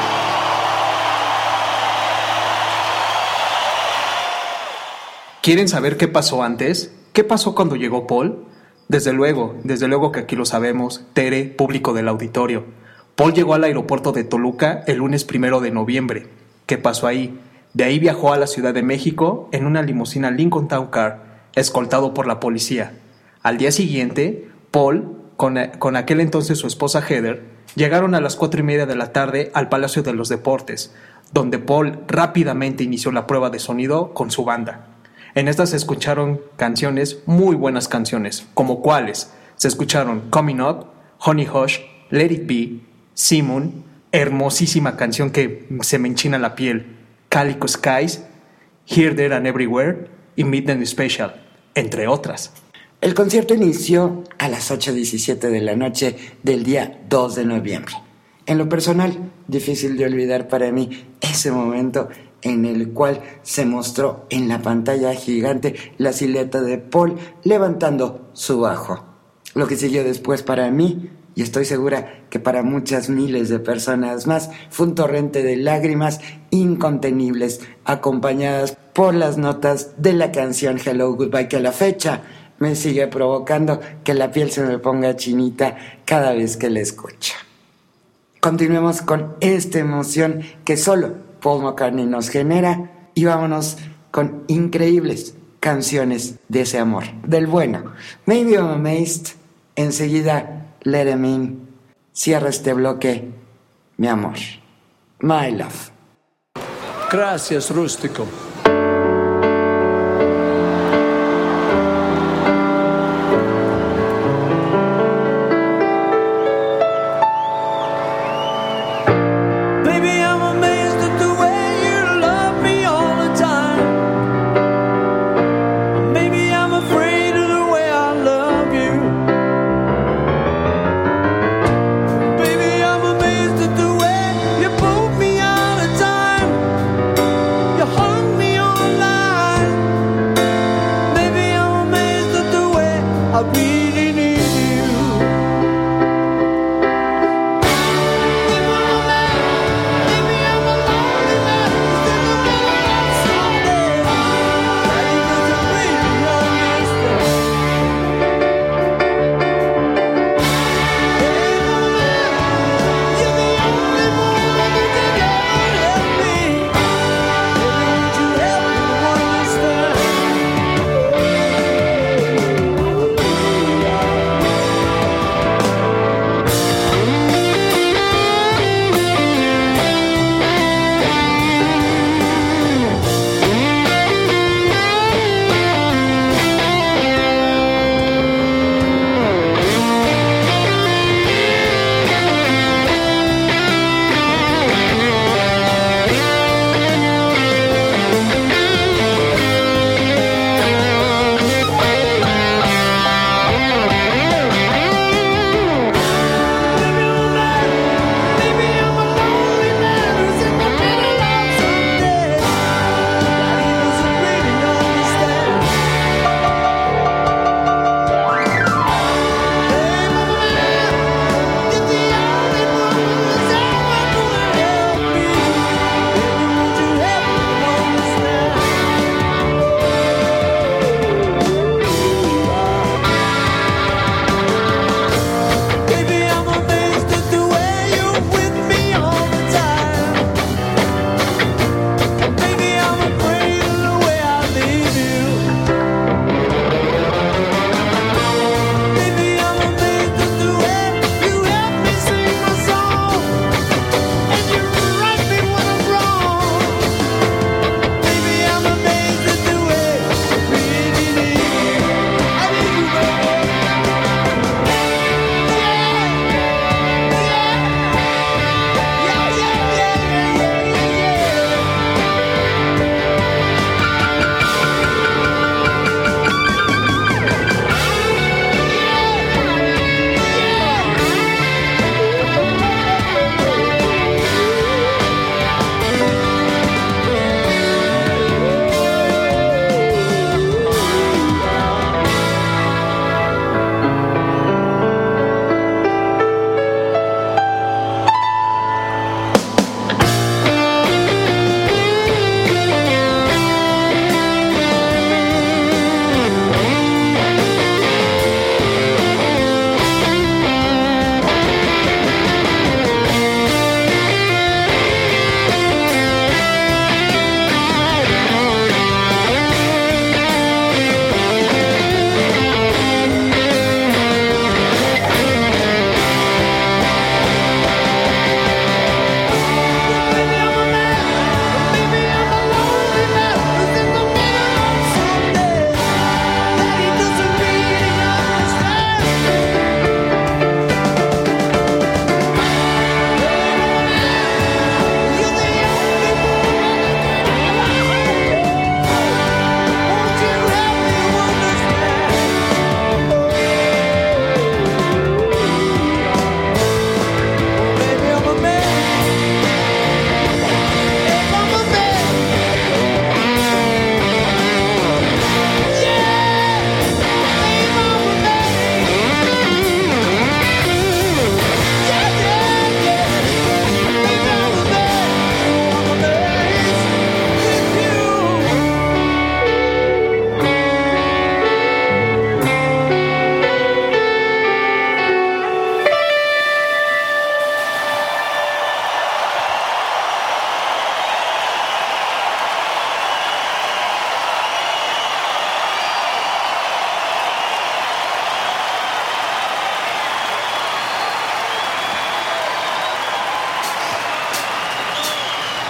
¿Quieren saber qué pasó antes? ¿Qué pasó cuando llegó Paul? Desde luego, desde luego que aquí lo sabemos, Tere, público del auditorio. Paul llegó al aeropuerto de Toluca el lunes primero de noviembre. ¿Qué pasó ahí? De ahí viajó a la Ciudad de México en una limusina Lincoln Town Car, escoltado por la policía. Al día siguiente, Paul, con, con aquel entonces su esposa Heather, llegaron a las cuatro y media de la tarde al Palacio de los Deportes, donde Paul rápidamente inició la prueba de sonido con su banda. En estas se escucharon canciones, muy buenas canciones, como cuáles. Se escucharon Coming Up, Honey Hush, Let It Be, Simon, hermosísima canción que se me enchina la piel, Calico Skies, Here, There and Everywhere y Midnight Special, entre otras. El concierto inició a las ocho diecisiete de la noche del día dos de noviembre. En lo personal, difícil de olvidar para mí ese momento en el cual se mostró en la pantalla gigante la silueta de Paul levantando su bajo. Lo que siguió después para mí, y estoy segura que para muchas miles de personas más, fue un torrente de lágrimas incontenibles, acompañadas por las notas de la canción Hello Goodbye, que a la fecha me sigue provocando que la piel se me ponga chinita cada vez que la escucho. Continuemos con esta emoción que solo Paul McCartney nos genera y vámonos con increíbles canciones de ese amor, del bueno. Maybe I'm Amazed, enseguida Let Em In, cierra este bloque, mi amor, My Love. Gracias, Rústico. Hung me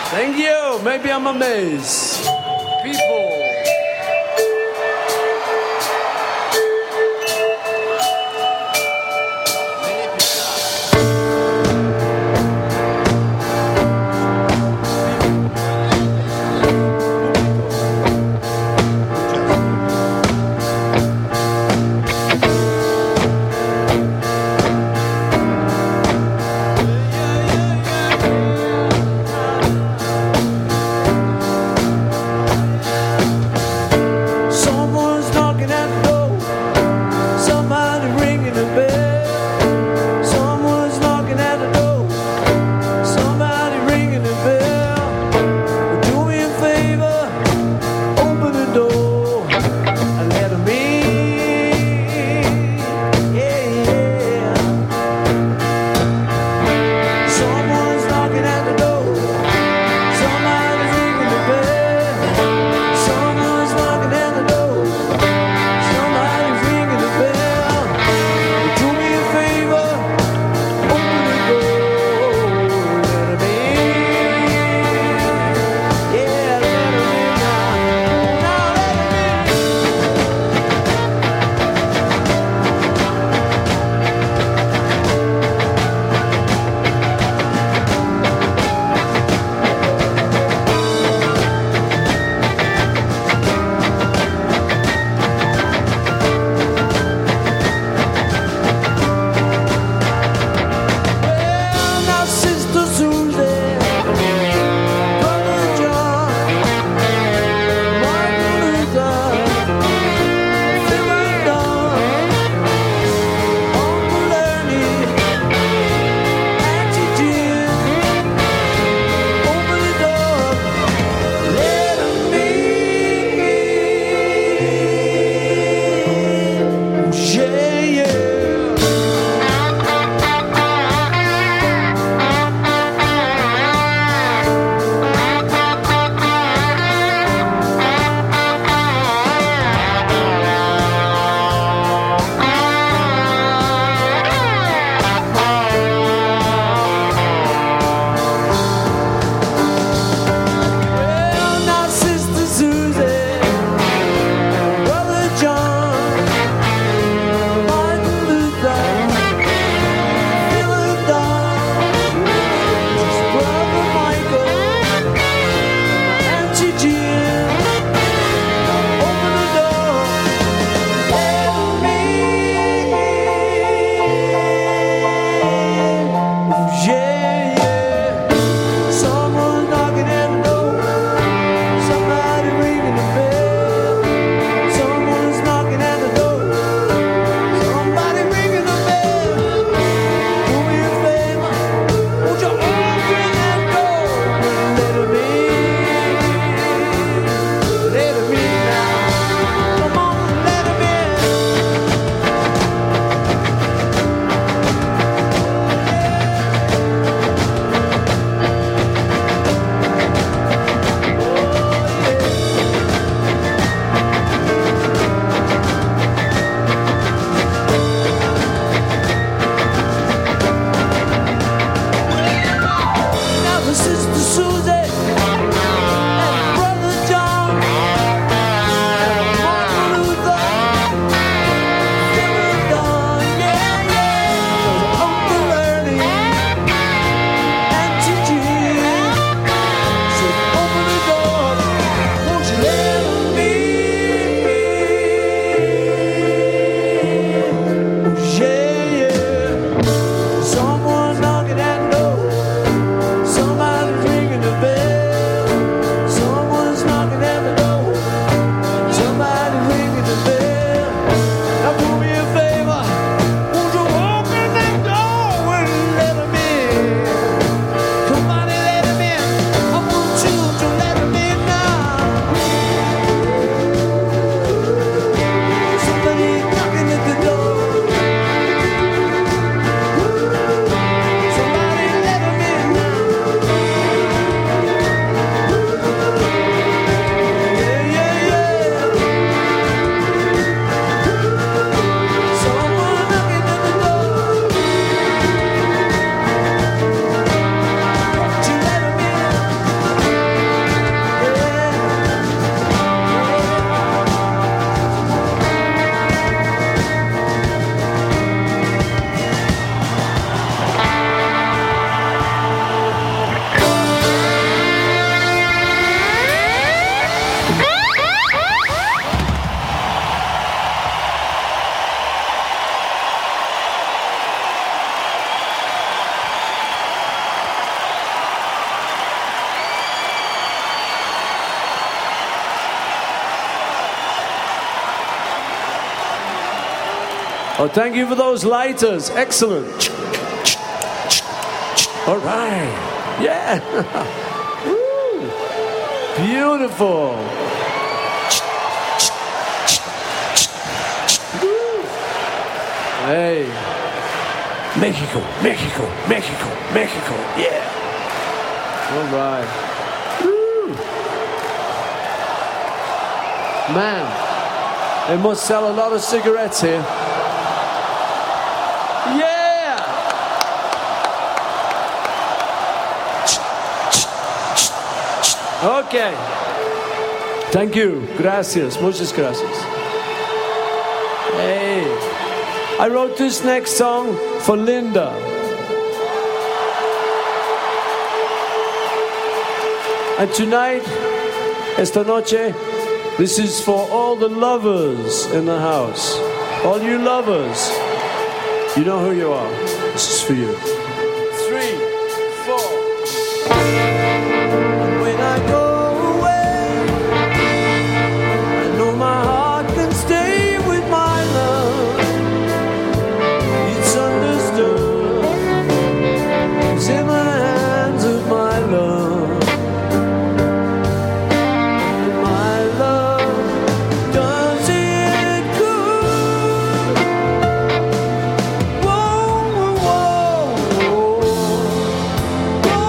Thank you. Maybe I'm amazed. People. Oh, thank you for those lighters. Excellent. All right. Yeah. Woo. Beautiful. Woo. Hey. Mexico, Mexico, Mexico, Mexico. Yeah. All right. Woo. Man, they must sell a lot of cigarettes here. Yeah! Okay. Thank you. Gracias. Muchas gracias. Hey. I wrote this next song for Linda. And tonight, esta noche, this is for all the lovers in the house. All you lovers. You know who you are. This is for you. Three, four. And when I go away, I know my heart can stay with my love. It's understood. It's in the hands of my love. Whoa, whoa, whoa.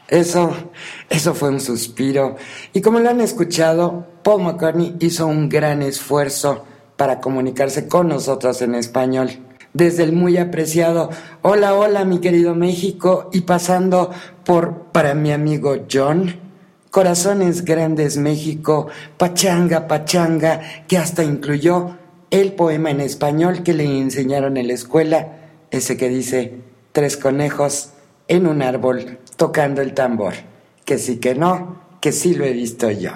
Eso, eso fue un suspiro. Y como lo han escuchado, Paul McCartney hizo un gran esfuerzo para comunicarse con nosotros en español. Desde el muy apreciado hola, hola, mi querido México, y pasando por para mi amigo John, corazones grandes México, pachanga, pachanga, que hasta incluyó el poema en español que le enseñaron en la escuela, ese que dice tres conejos en un árbol tocando el tambor, que sí que no, que sí lo he visto yo.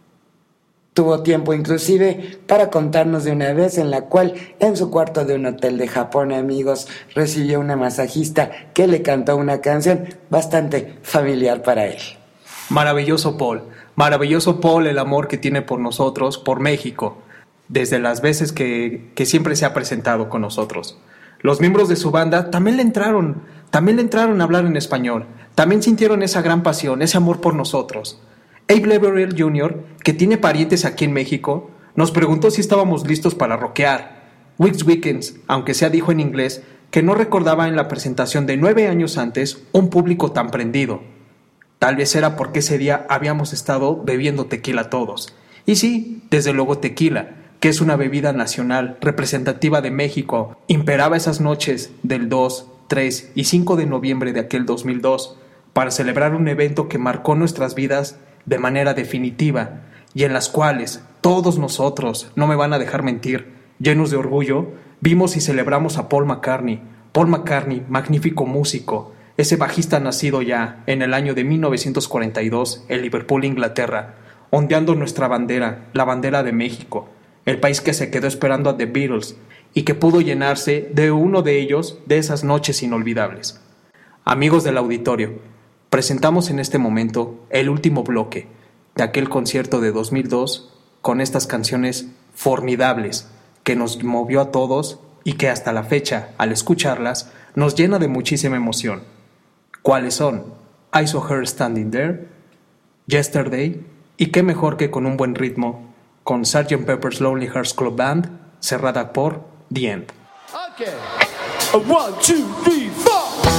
Tuvo tiempo inclusive para contarnos de una vez en la cual en su cuarto de un hotel de Japón, amigos, recibió una masajista que le cantó una canción bastante familiar para él. Maravilloso Paul, maravilloso Paul, el amor que tiene por nosotros, por México, desde las veces que, que siempre se ha presentado con nosotros. Los miembros de su banda también le entraron, también le entraron a hablar en español, también sintieron esa gran pasión, ese amor por nosotros. Abe Leverell junior, que tiene parientes aquí en México, nos preguntó si estábamos listos para rockear. Weeks Weekends, aunque sea dijo en inglés, que no recordaba en la presentación de nueve años antes un público tan prendido. Tal vez era porque ese día habíamos estado bebiendo tequila todos. Y sí, desde luego tequila, que es una bebida nacional representativa de México, imperaba esas noches del dos, tres y cinco de noviembre de aquel dos mil dos para celebrar un evento que marcó nuestras vidas de manera definitiva y en las cuales todos nosotros, no me van a dejar mentir, llenos de orgullo, vimos y celebramos a Paul McCartney. Paul McCartney, magnífico músico, ese bajista nacido ya en el año de mil novecientos cuarenta y dos en Liverpool, Inglaterra, ondeando nuestra bandera, la bandera de México, el país que se quedó esperando a The Beatles y que pudo llenarse de uno de ellos de esas noches inolvidables. Amigos del auditorio, presentamos en este momento el último bloque de aquel concierto de dos mil dos con estas canciones formidables que nos movió a todos y que hasta la fecha, al escucharlas, nos llena de muchísima emoción. ¿Cuáles son? I Saw Her Standing There, Yesterday, y qué mejor que con un buen ritmo, con sergeant Pepper's Lonely Hearts Club Band, cerrada por The End. Okay. A one, two, three, four.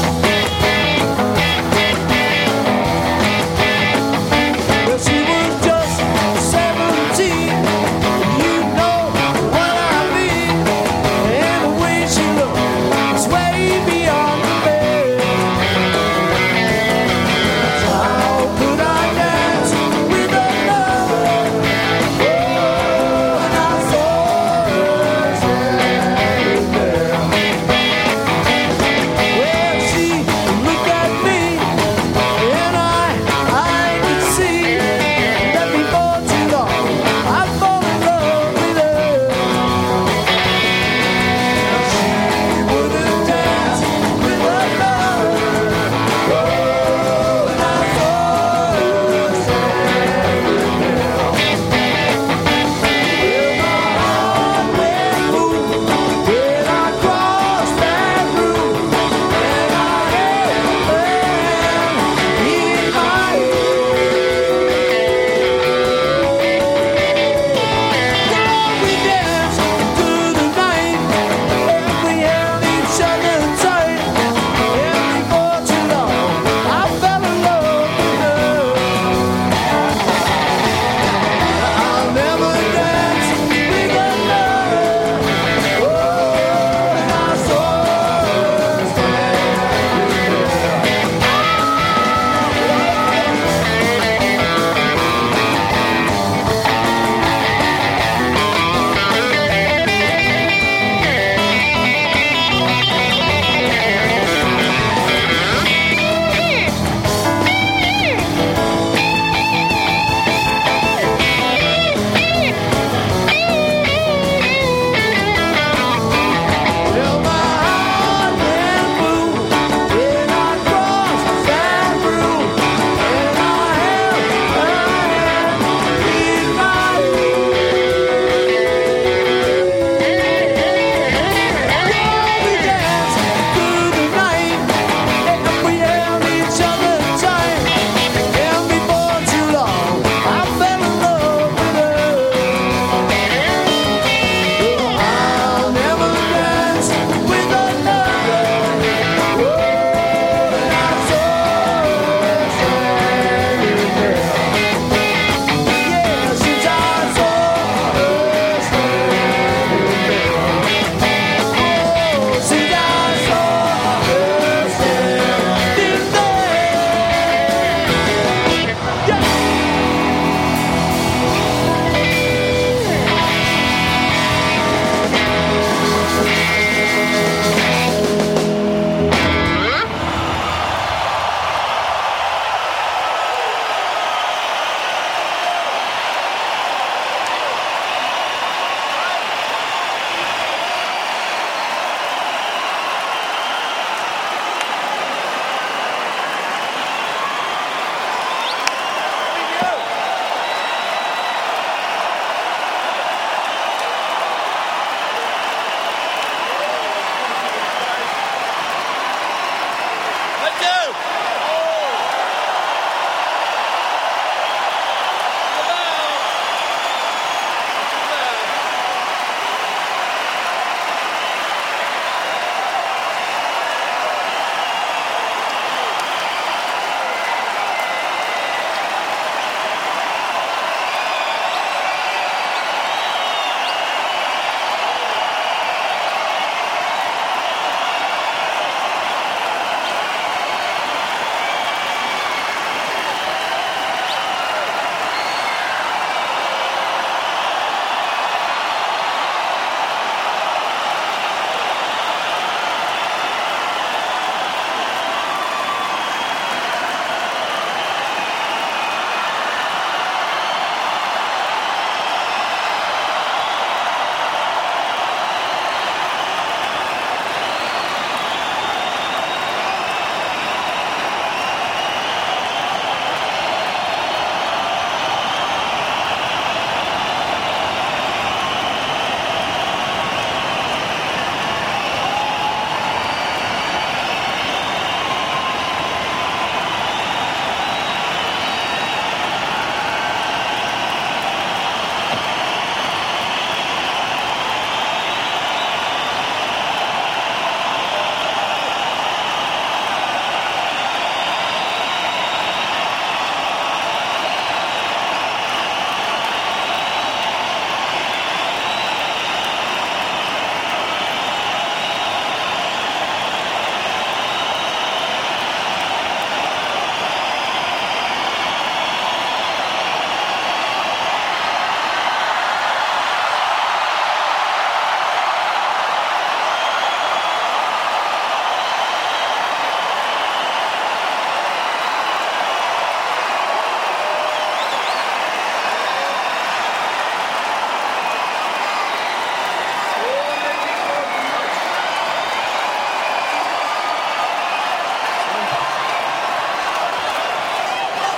She was just seventeen, you know what I mean, and the way she looked was way beyond compare. How could I dance with another? Oh, and I saw her standing there.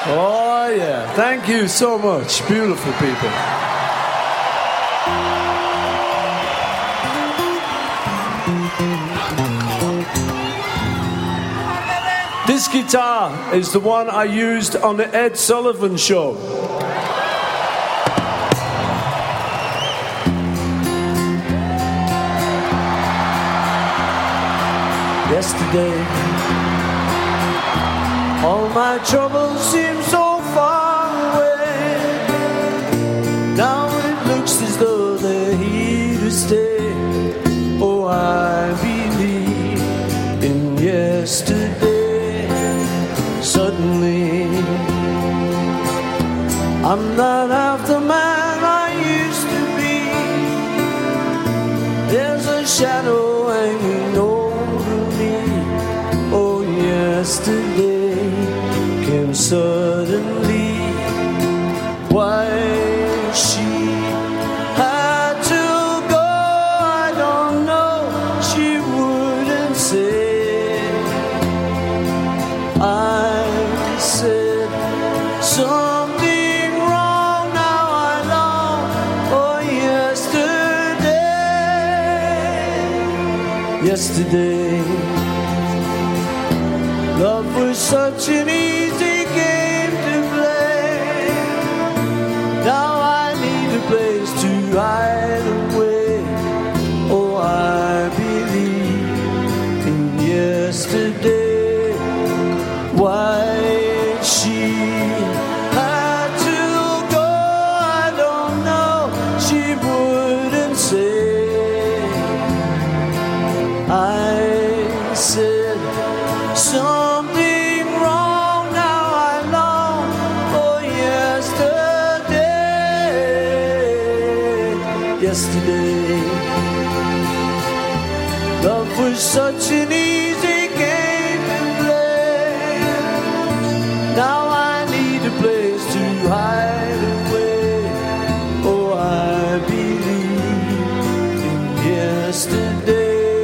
Oh, yeah. Thank you so much. Beautiful people. This guitar is the one I used on the Ed Sullivan Show. Yesterday, all my troubles seem so far away. Now it looks as though they're here to stay. Oh, I believe in yesterday. Suddenly, I'm not half the man I used to be. There's a shadow hanging over me. Oh, yesterday came suddenly. Why she had to go, I don't know. She wouldn't say. I said something wrong, now I long for yesterday. Yesterday, love was such an easy game to play. Now I need a place to hide away. Oh, I believe in yesterday. Why she had to go, I don't know. She wouldn't say. I said something wrong, now I long for yesterday. Yesterday, love was such an easy game to play. Now I need a place to hide away. Oh, I believe in yesterday.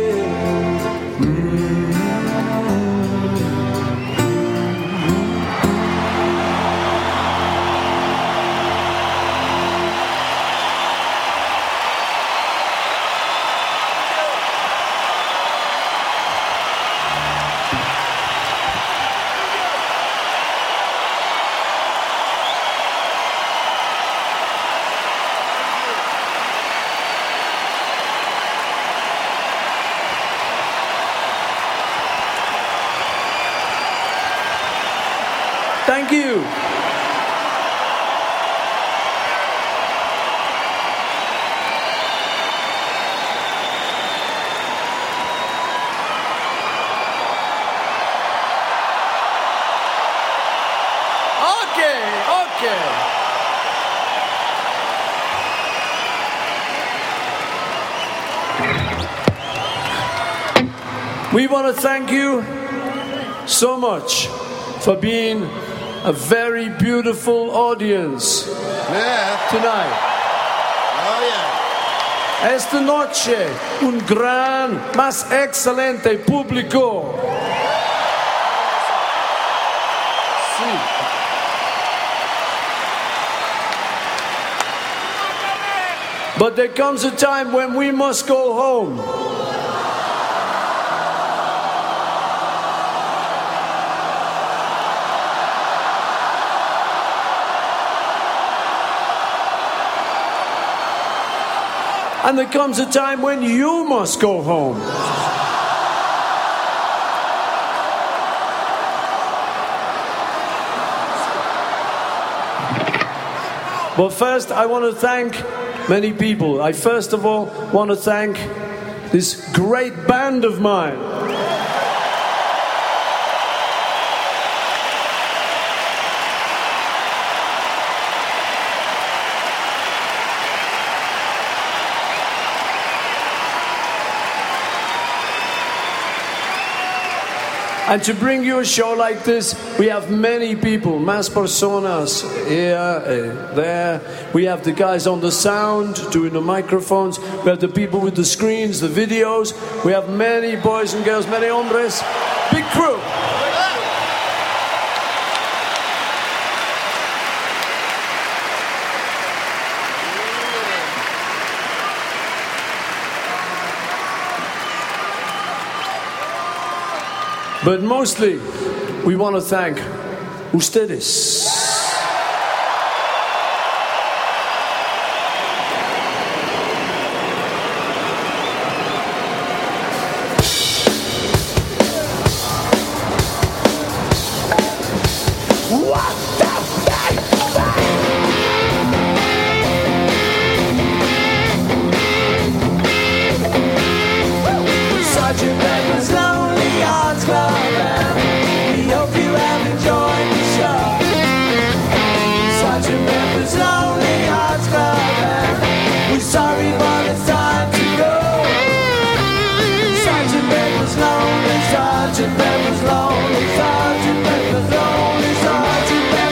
Thank you. Okay, okay. We want to thank you so much for being a very beautiful audience Yeah. tonight. Oh, yeah. Esta noche, un gran, más excelente público. Sí. But there comes a time when we must go home. And there comes a time when you must go home. But first, I want to thank many people. I first of all want to thank this great band of mine. And to bring you a show like this, we have many people, más personas here, uh, there. We have the guys on the sound, doing the microphones. We have the people with the screens, the videos. We have many boys and girls, many hombres. Big crew. But mostly, we want to thank ustedes. Sergeant Pepper's Lonely Hearts Club Band. We hope you have enjoyed the show. Sergeant Pepper's Lonely Hearts Club Band. We're sorry, but it's time to go. Sergeant Pepper's Lonely, Sergeant Pepper's Lonely, Sergeant Pepper's Lonely, Sergeant Pepper's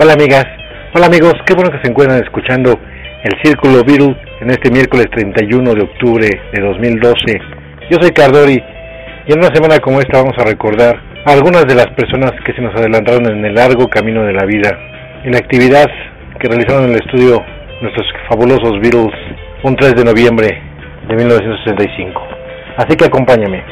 Hola amigas, hola amigos, qué bueno que se encuentran escuchando el Círculo Beatle en este miércoles treinta y uno de octubre de dos mil doce. Yo soy Cardori y en una semana como esta vamos a recordar a algunas de las personas que se nos adelantaron en el largo camino de la vida, en la actividad que realizaron en el estudio nuestros fabulosos Beatles un tres de noviembre de mil novecientos sesenta y cinco. Así que acompáñame.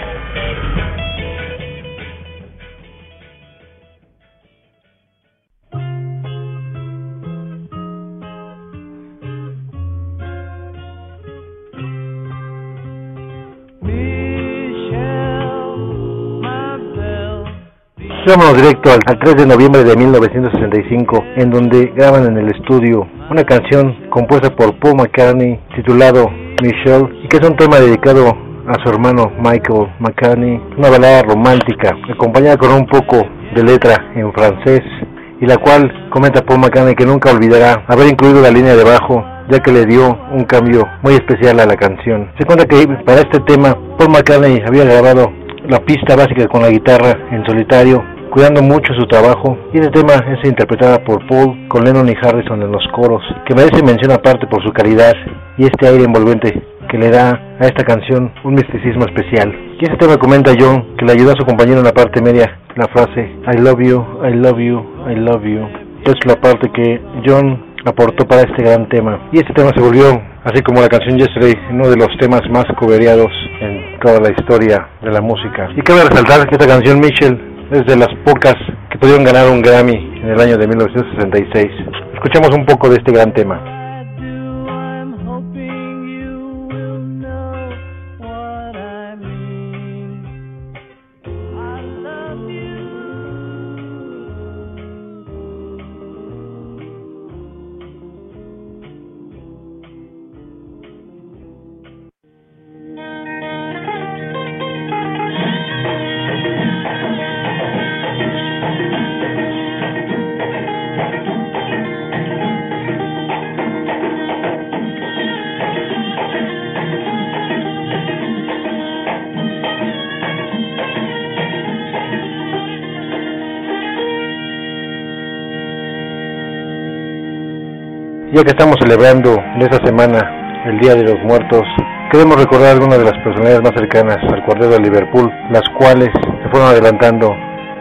Vámonos directo al, al tres de noviembre de mil novecientos sesenta y cinco, en donde graban en el estudio una canción compuesta por Paul McCartney titulado Michelle, y que es un tema dedicado a su hermano Michael McCartney, una balada romántica acompañada con un poco de letra en francés, y la cual comenta Paul McCartney que nunca olvidará haber incluido la línea de bajo, ya que le dio un cambio muy especial a la canción. Se cuenta que para este tema Paul McCartney había grabado la pista básica con la guitarra en solitario, cuidando mucho su trabajo, y este tema es interpretada por Paul con Lennon y Harrison en los coros, que merece mención aparte por su calidad y este aire envolvente que le da a esta canción un misticismo especial. Y este tema comenta John que le ayudó a su compañero en la parte media, la frase I love you, I love you, I love you. Es la parte que John aportó para este gran tema, y este tema se volvió, así como la canción Yesterday, uno de los temas más cobereados en toda la historia de la música. Y cabe resaltar que esta canción Michelle es de las pocas que pudieron ganar un Grammy en el año de mil novecientos sesenta y seis. Escuchemos un poco de este gran tema. Ya que estamos celebrando en esta semana el Día de los Muertos, queremos recordar algunas de las personalidades más cercanas al cuarteto de Liverpool, las cuales se fueron adelantando.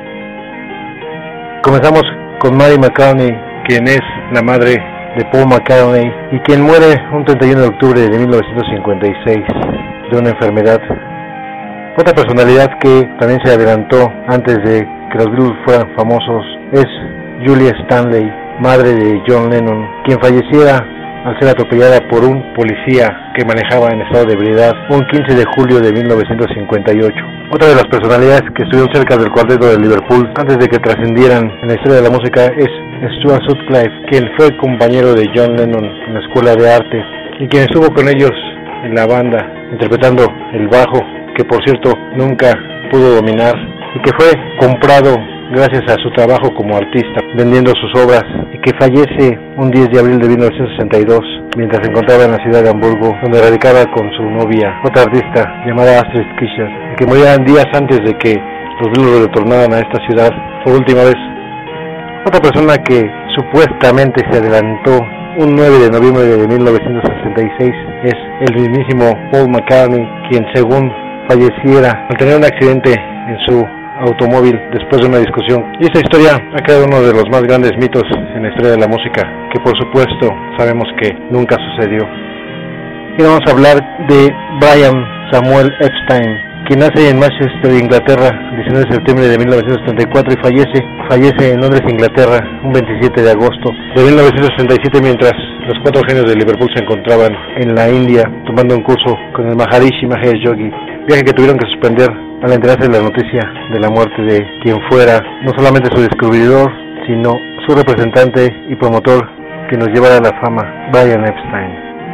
Comenzamos con Mary McCartney, quien es la madre de Paul McCartney y quien muere un treinta y uno de octubre de mil novecientos cincuenta y seis de una enfermedad. Otra personalidad que también se adelantó antes de que los Beatles fueran famosos es Julia Stanley, madre de John Lennon, quien falleciera al ser atropellada por un policía que manejaba en estado de ebriedad un quince de julio de mil novecientos cincuenta y ocho. Otra de las personalidades que estuvieron cerca del cuarteto de Liverpool antes de que trascendieran en la historia de la música es Stuart Sutcliffe, quien fue compañero de John Lennon en la escuela de arte y quien estuvo con ellos en la banda interpretando el bajo, que por cierto nunca pudo dominar y que fue comprado gracias a su trabajo como artista, vendiendo sus obras, y que fallece un diez de abril de mil novecientos sesenta y dos, mientras se encontraba en la ciudad de Hamburgo, donde radicaba con su novia, otra artista llamada Astrid Kirchner, que morían días antes de que los Beatles retornaran a esta ciudad por última vez. Otra persona que supuestamente se adelantó un nueve de noviembre de mil novecientos sesenta y seis es el mismísimo Paul McCartney, quien según falleciera al tener un accidente en su automóvil después de una discusión. Y esta historia ha creado uno de los más grandes mitos en la historia de la música, que por supuesto sabemos que nunca sucedió. Y vamos a hablar de Brian Samuel Epstein, quien nace en Manchester, Inglaterra, el diecinueve de septiembre de mil novecientos setenta y cuatro y fallece, fallece en Londres, Inglaterra, un veintisiete de agosto de mil novecientos sesenta y siete, mientras los cuatro genios de Liverpool se encontraban en la India tomando un curso con el Maharishi Mahesh Yogi, viaje que tuvieron que suspender al enterarse de la noticia de la muerte de quien fuera no solamente su descubridor, sino su representante y promotor que nos llevara a la fama, Brian Epstein.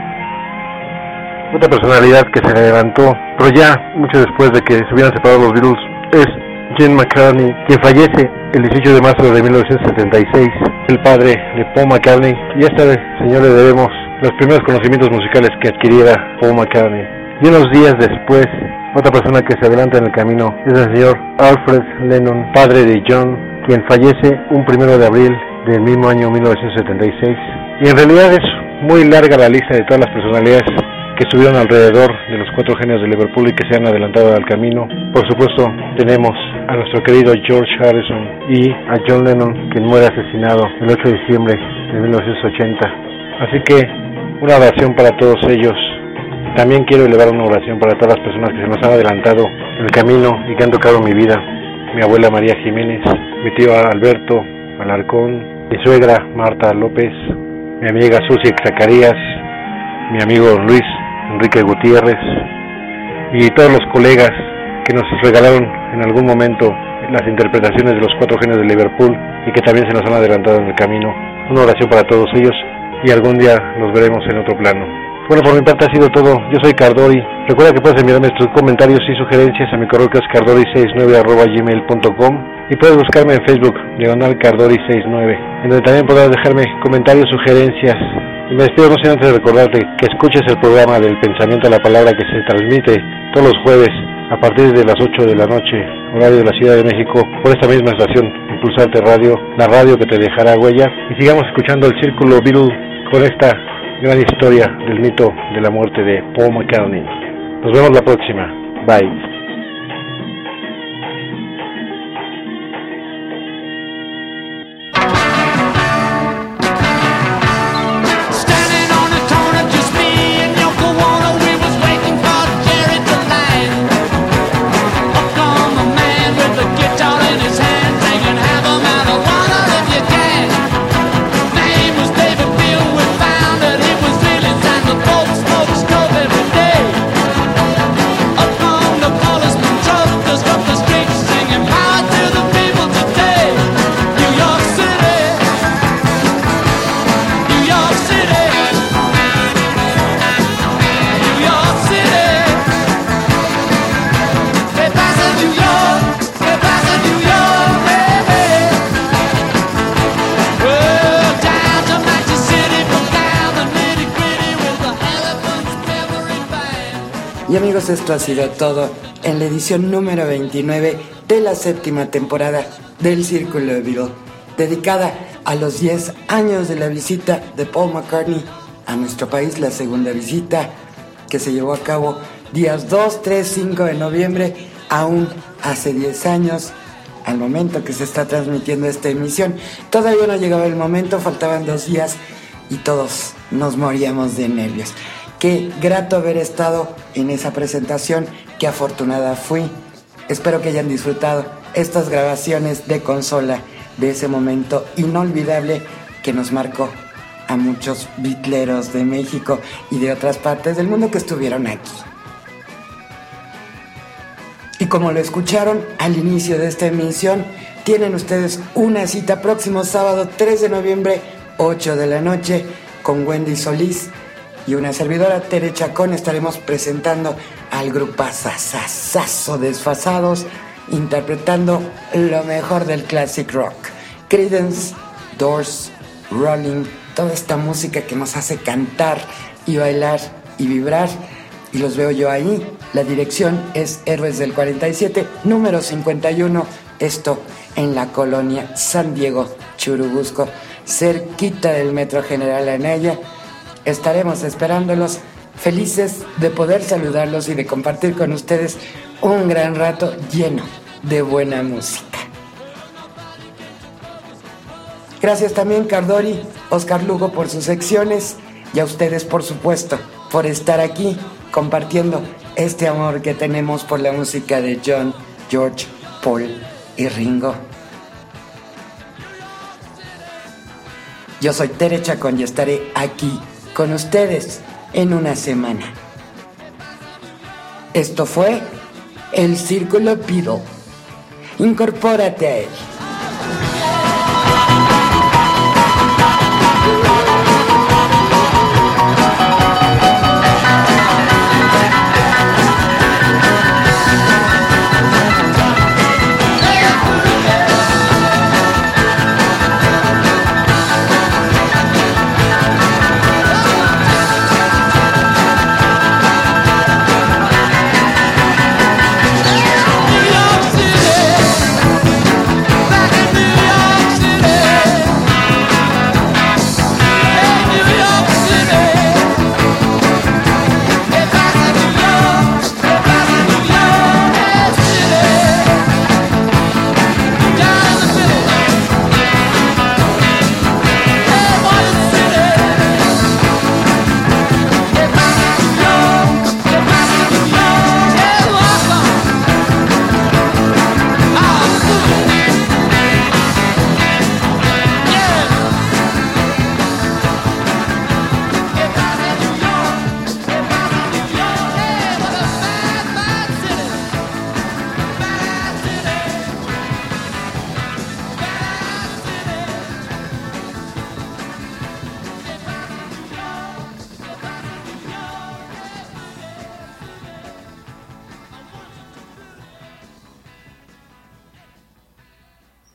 Otra personalidad que se le adelantó, pero ya mucho después de que se hubieran separado los Beatles, es Gene McCartney, quien fallece el dieciocho de marzo de mil novecientos setenta y seis, el padre de Paul McCartney, y a este señor le debemos los primeros conocimientos musicales que adquiriera Paul McCartney. Y unos días después, otra persona que se adelanta en el camino es el señor Alfred Lennon, padre de John, quien fallece un primero de abril del mismo año mil novecientos setenta y seis. Y en realidad es muy larga la lista de todas las personalidades que estuvieron alrededor de los cuatro genios de Liverpool y que se han adelantado al camino. Por supuesto, tenemos a nuestro querido George Harrison y a John Lennon, quien muere asesinado el ocho de diciembre de mil novecientos ochenta. Así que una oración para todos ellos. También quiero elevar una oración para todas las personas que se nos han adelantado el camino y que han tocado mi vida. Mi abuela María Jiménez, mi tío Alberto Alarcón, mi suegra Marta López, mi amiga Susi Zacarías, mi amigo Luis Enrique Gutiérrez y todos los colegas que nos regalaron en algún momento las interpretaciones de los cuatro genios de Liverpool y que también se nos han adelantado en el camino. Una oración para todos ellos y algún día los veremos en otro plano. Bueno, por mi parte ha sido todo. Yo soy Cardori. Recuerda que puedes enviarme tus comentarios y sugerencias a mi correo que es cardori sesenta y nueve arroba gmail punto com y puedes buscarme en Facebook, diagonal cardori sesenta y nueve, en donde también podrás dejarme comentarios, sugerencias. Y me despido no sin antes de recordarte que escuches el programa del Pensamiento a la Palabra que se transmite todos los jueves a partir de las ocho de la noche, horario de la Ciudad de México, por esta misma estación, Impulsarte Radio, la radio que te dejará huella. Y sigamos escuchando el Círculo Beatle con esta gran historia del mito de la muerte de Paul McCartney. Nos vemos la próxima. Bye. Y amigos, esto ha sido todo en la edición número veintinueve de la séptima temporada del Círculo Beatle, dedicada a los diez años de la visita de Paul McCartney a nuestro país, la segunda visita que se llevó a cabo días dos, tres, cinco de noviembre, aún hace diez años, al momento que se está transmitiendo esta emisión. Todavía no llegaba el momento, faltaban dos días y todos nos moríamos de nervios. Qué grato haber estado en esa presentación, qué afortunada fui. Espero que hayan disfrutado estas grabaciones de consola de ese momento inolvidable que nos marcó a muchos beatleros de México y de otras partes del mundo que estuvieron aquí. Y como lo escucharon al inicio de esta emisión, tienen ustedes una cita próximo sábado tres de noviembre, ocho de la noche, con Wendy Solís y una servidora, Tere Chacón. Estaremos presentando al grupazazazazo Desfasados, interpretando lo mejor del classic rock. Creedence, Doors, Rolling, toda esta música que nos hace cantar y bailar y vibrar. Y los veo yo ahí. La dirección es Héroes del cuarenta y siete, número cincuenta y uno. Esto en la colonia San Diego, Churubusco, cerquita del Metro General Anaya. Estaremos esperándolos, felices de poder saludarlos y de compartir con ustedes un gran rato lleno de buena música. Gracias también, Cardori, Oscar Lugo, por sus secciones, y a ustedes, por supuesto, por estar aquí compartiendo este amor que tenemos por la música de John, George, Paul y Ringo. Yo soy Tere Chacón y estaré aquí con ustedes en una semana. Esto fue el Círculo Beatle. Incorpórate a él.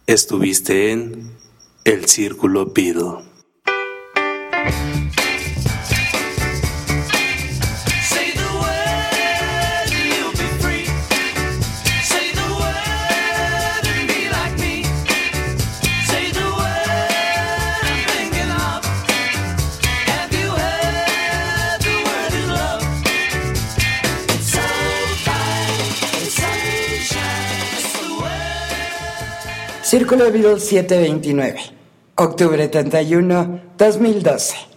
Estuviste en El Círculo Beatle. Círculo Beatle setecientos veintinueve, octubre treinta y uno, dos mil doce.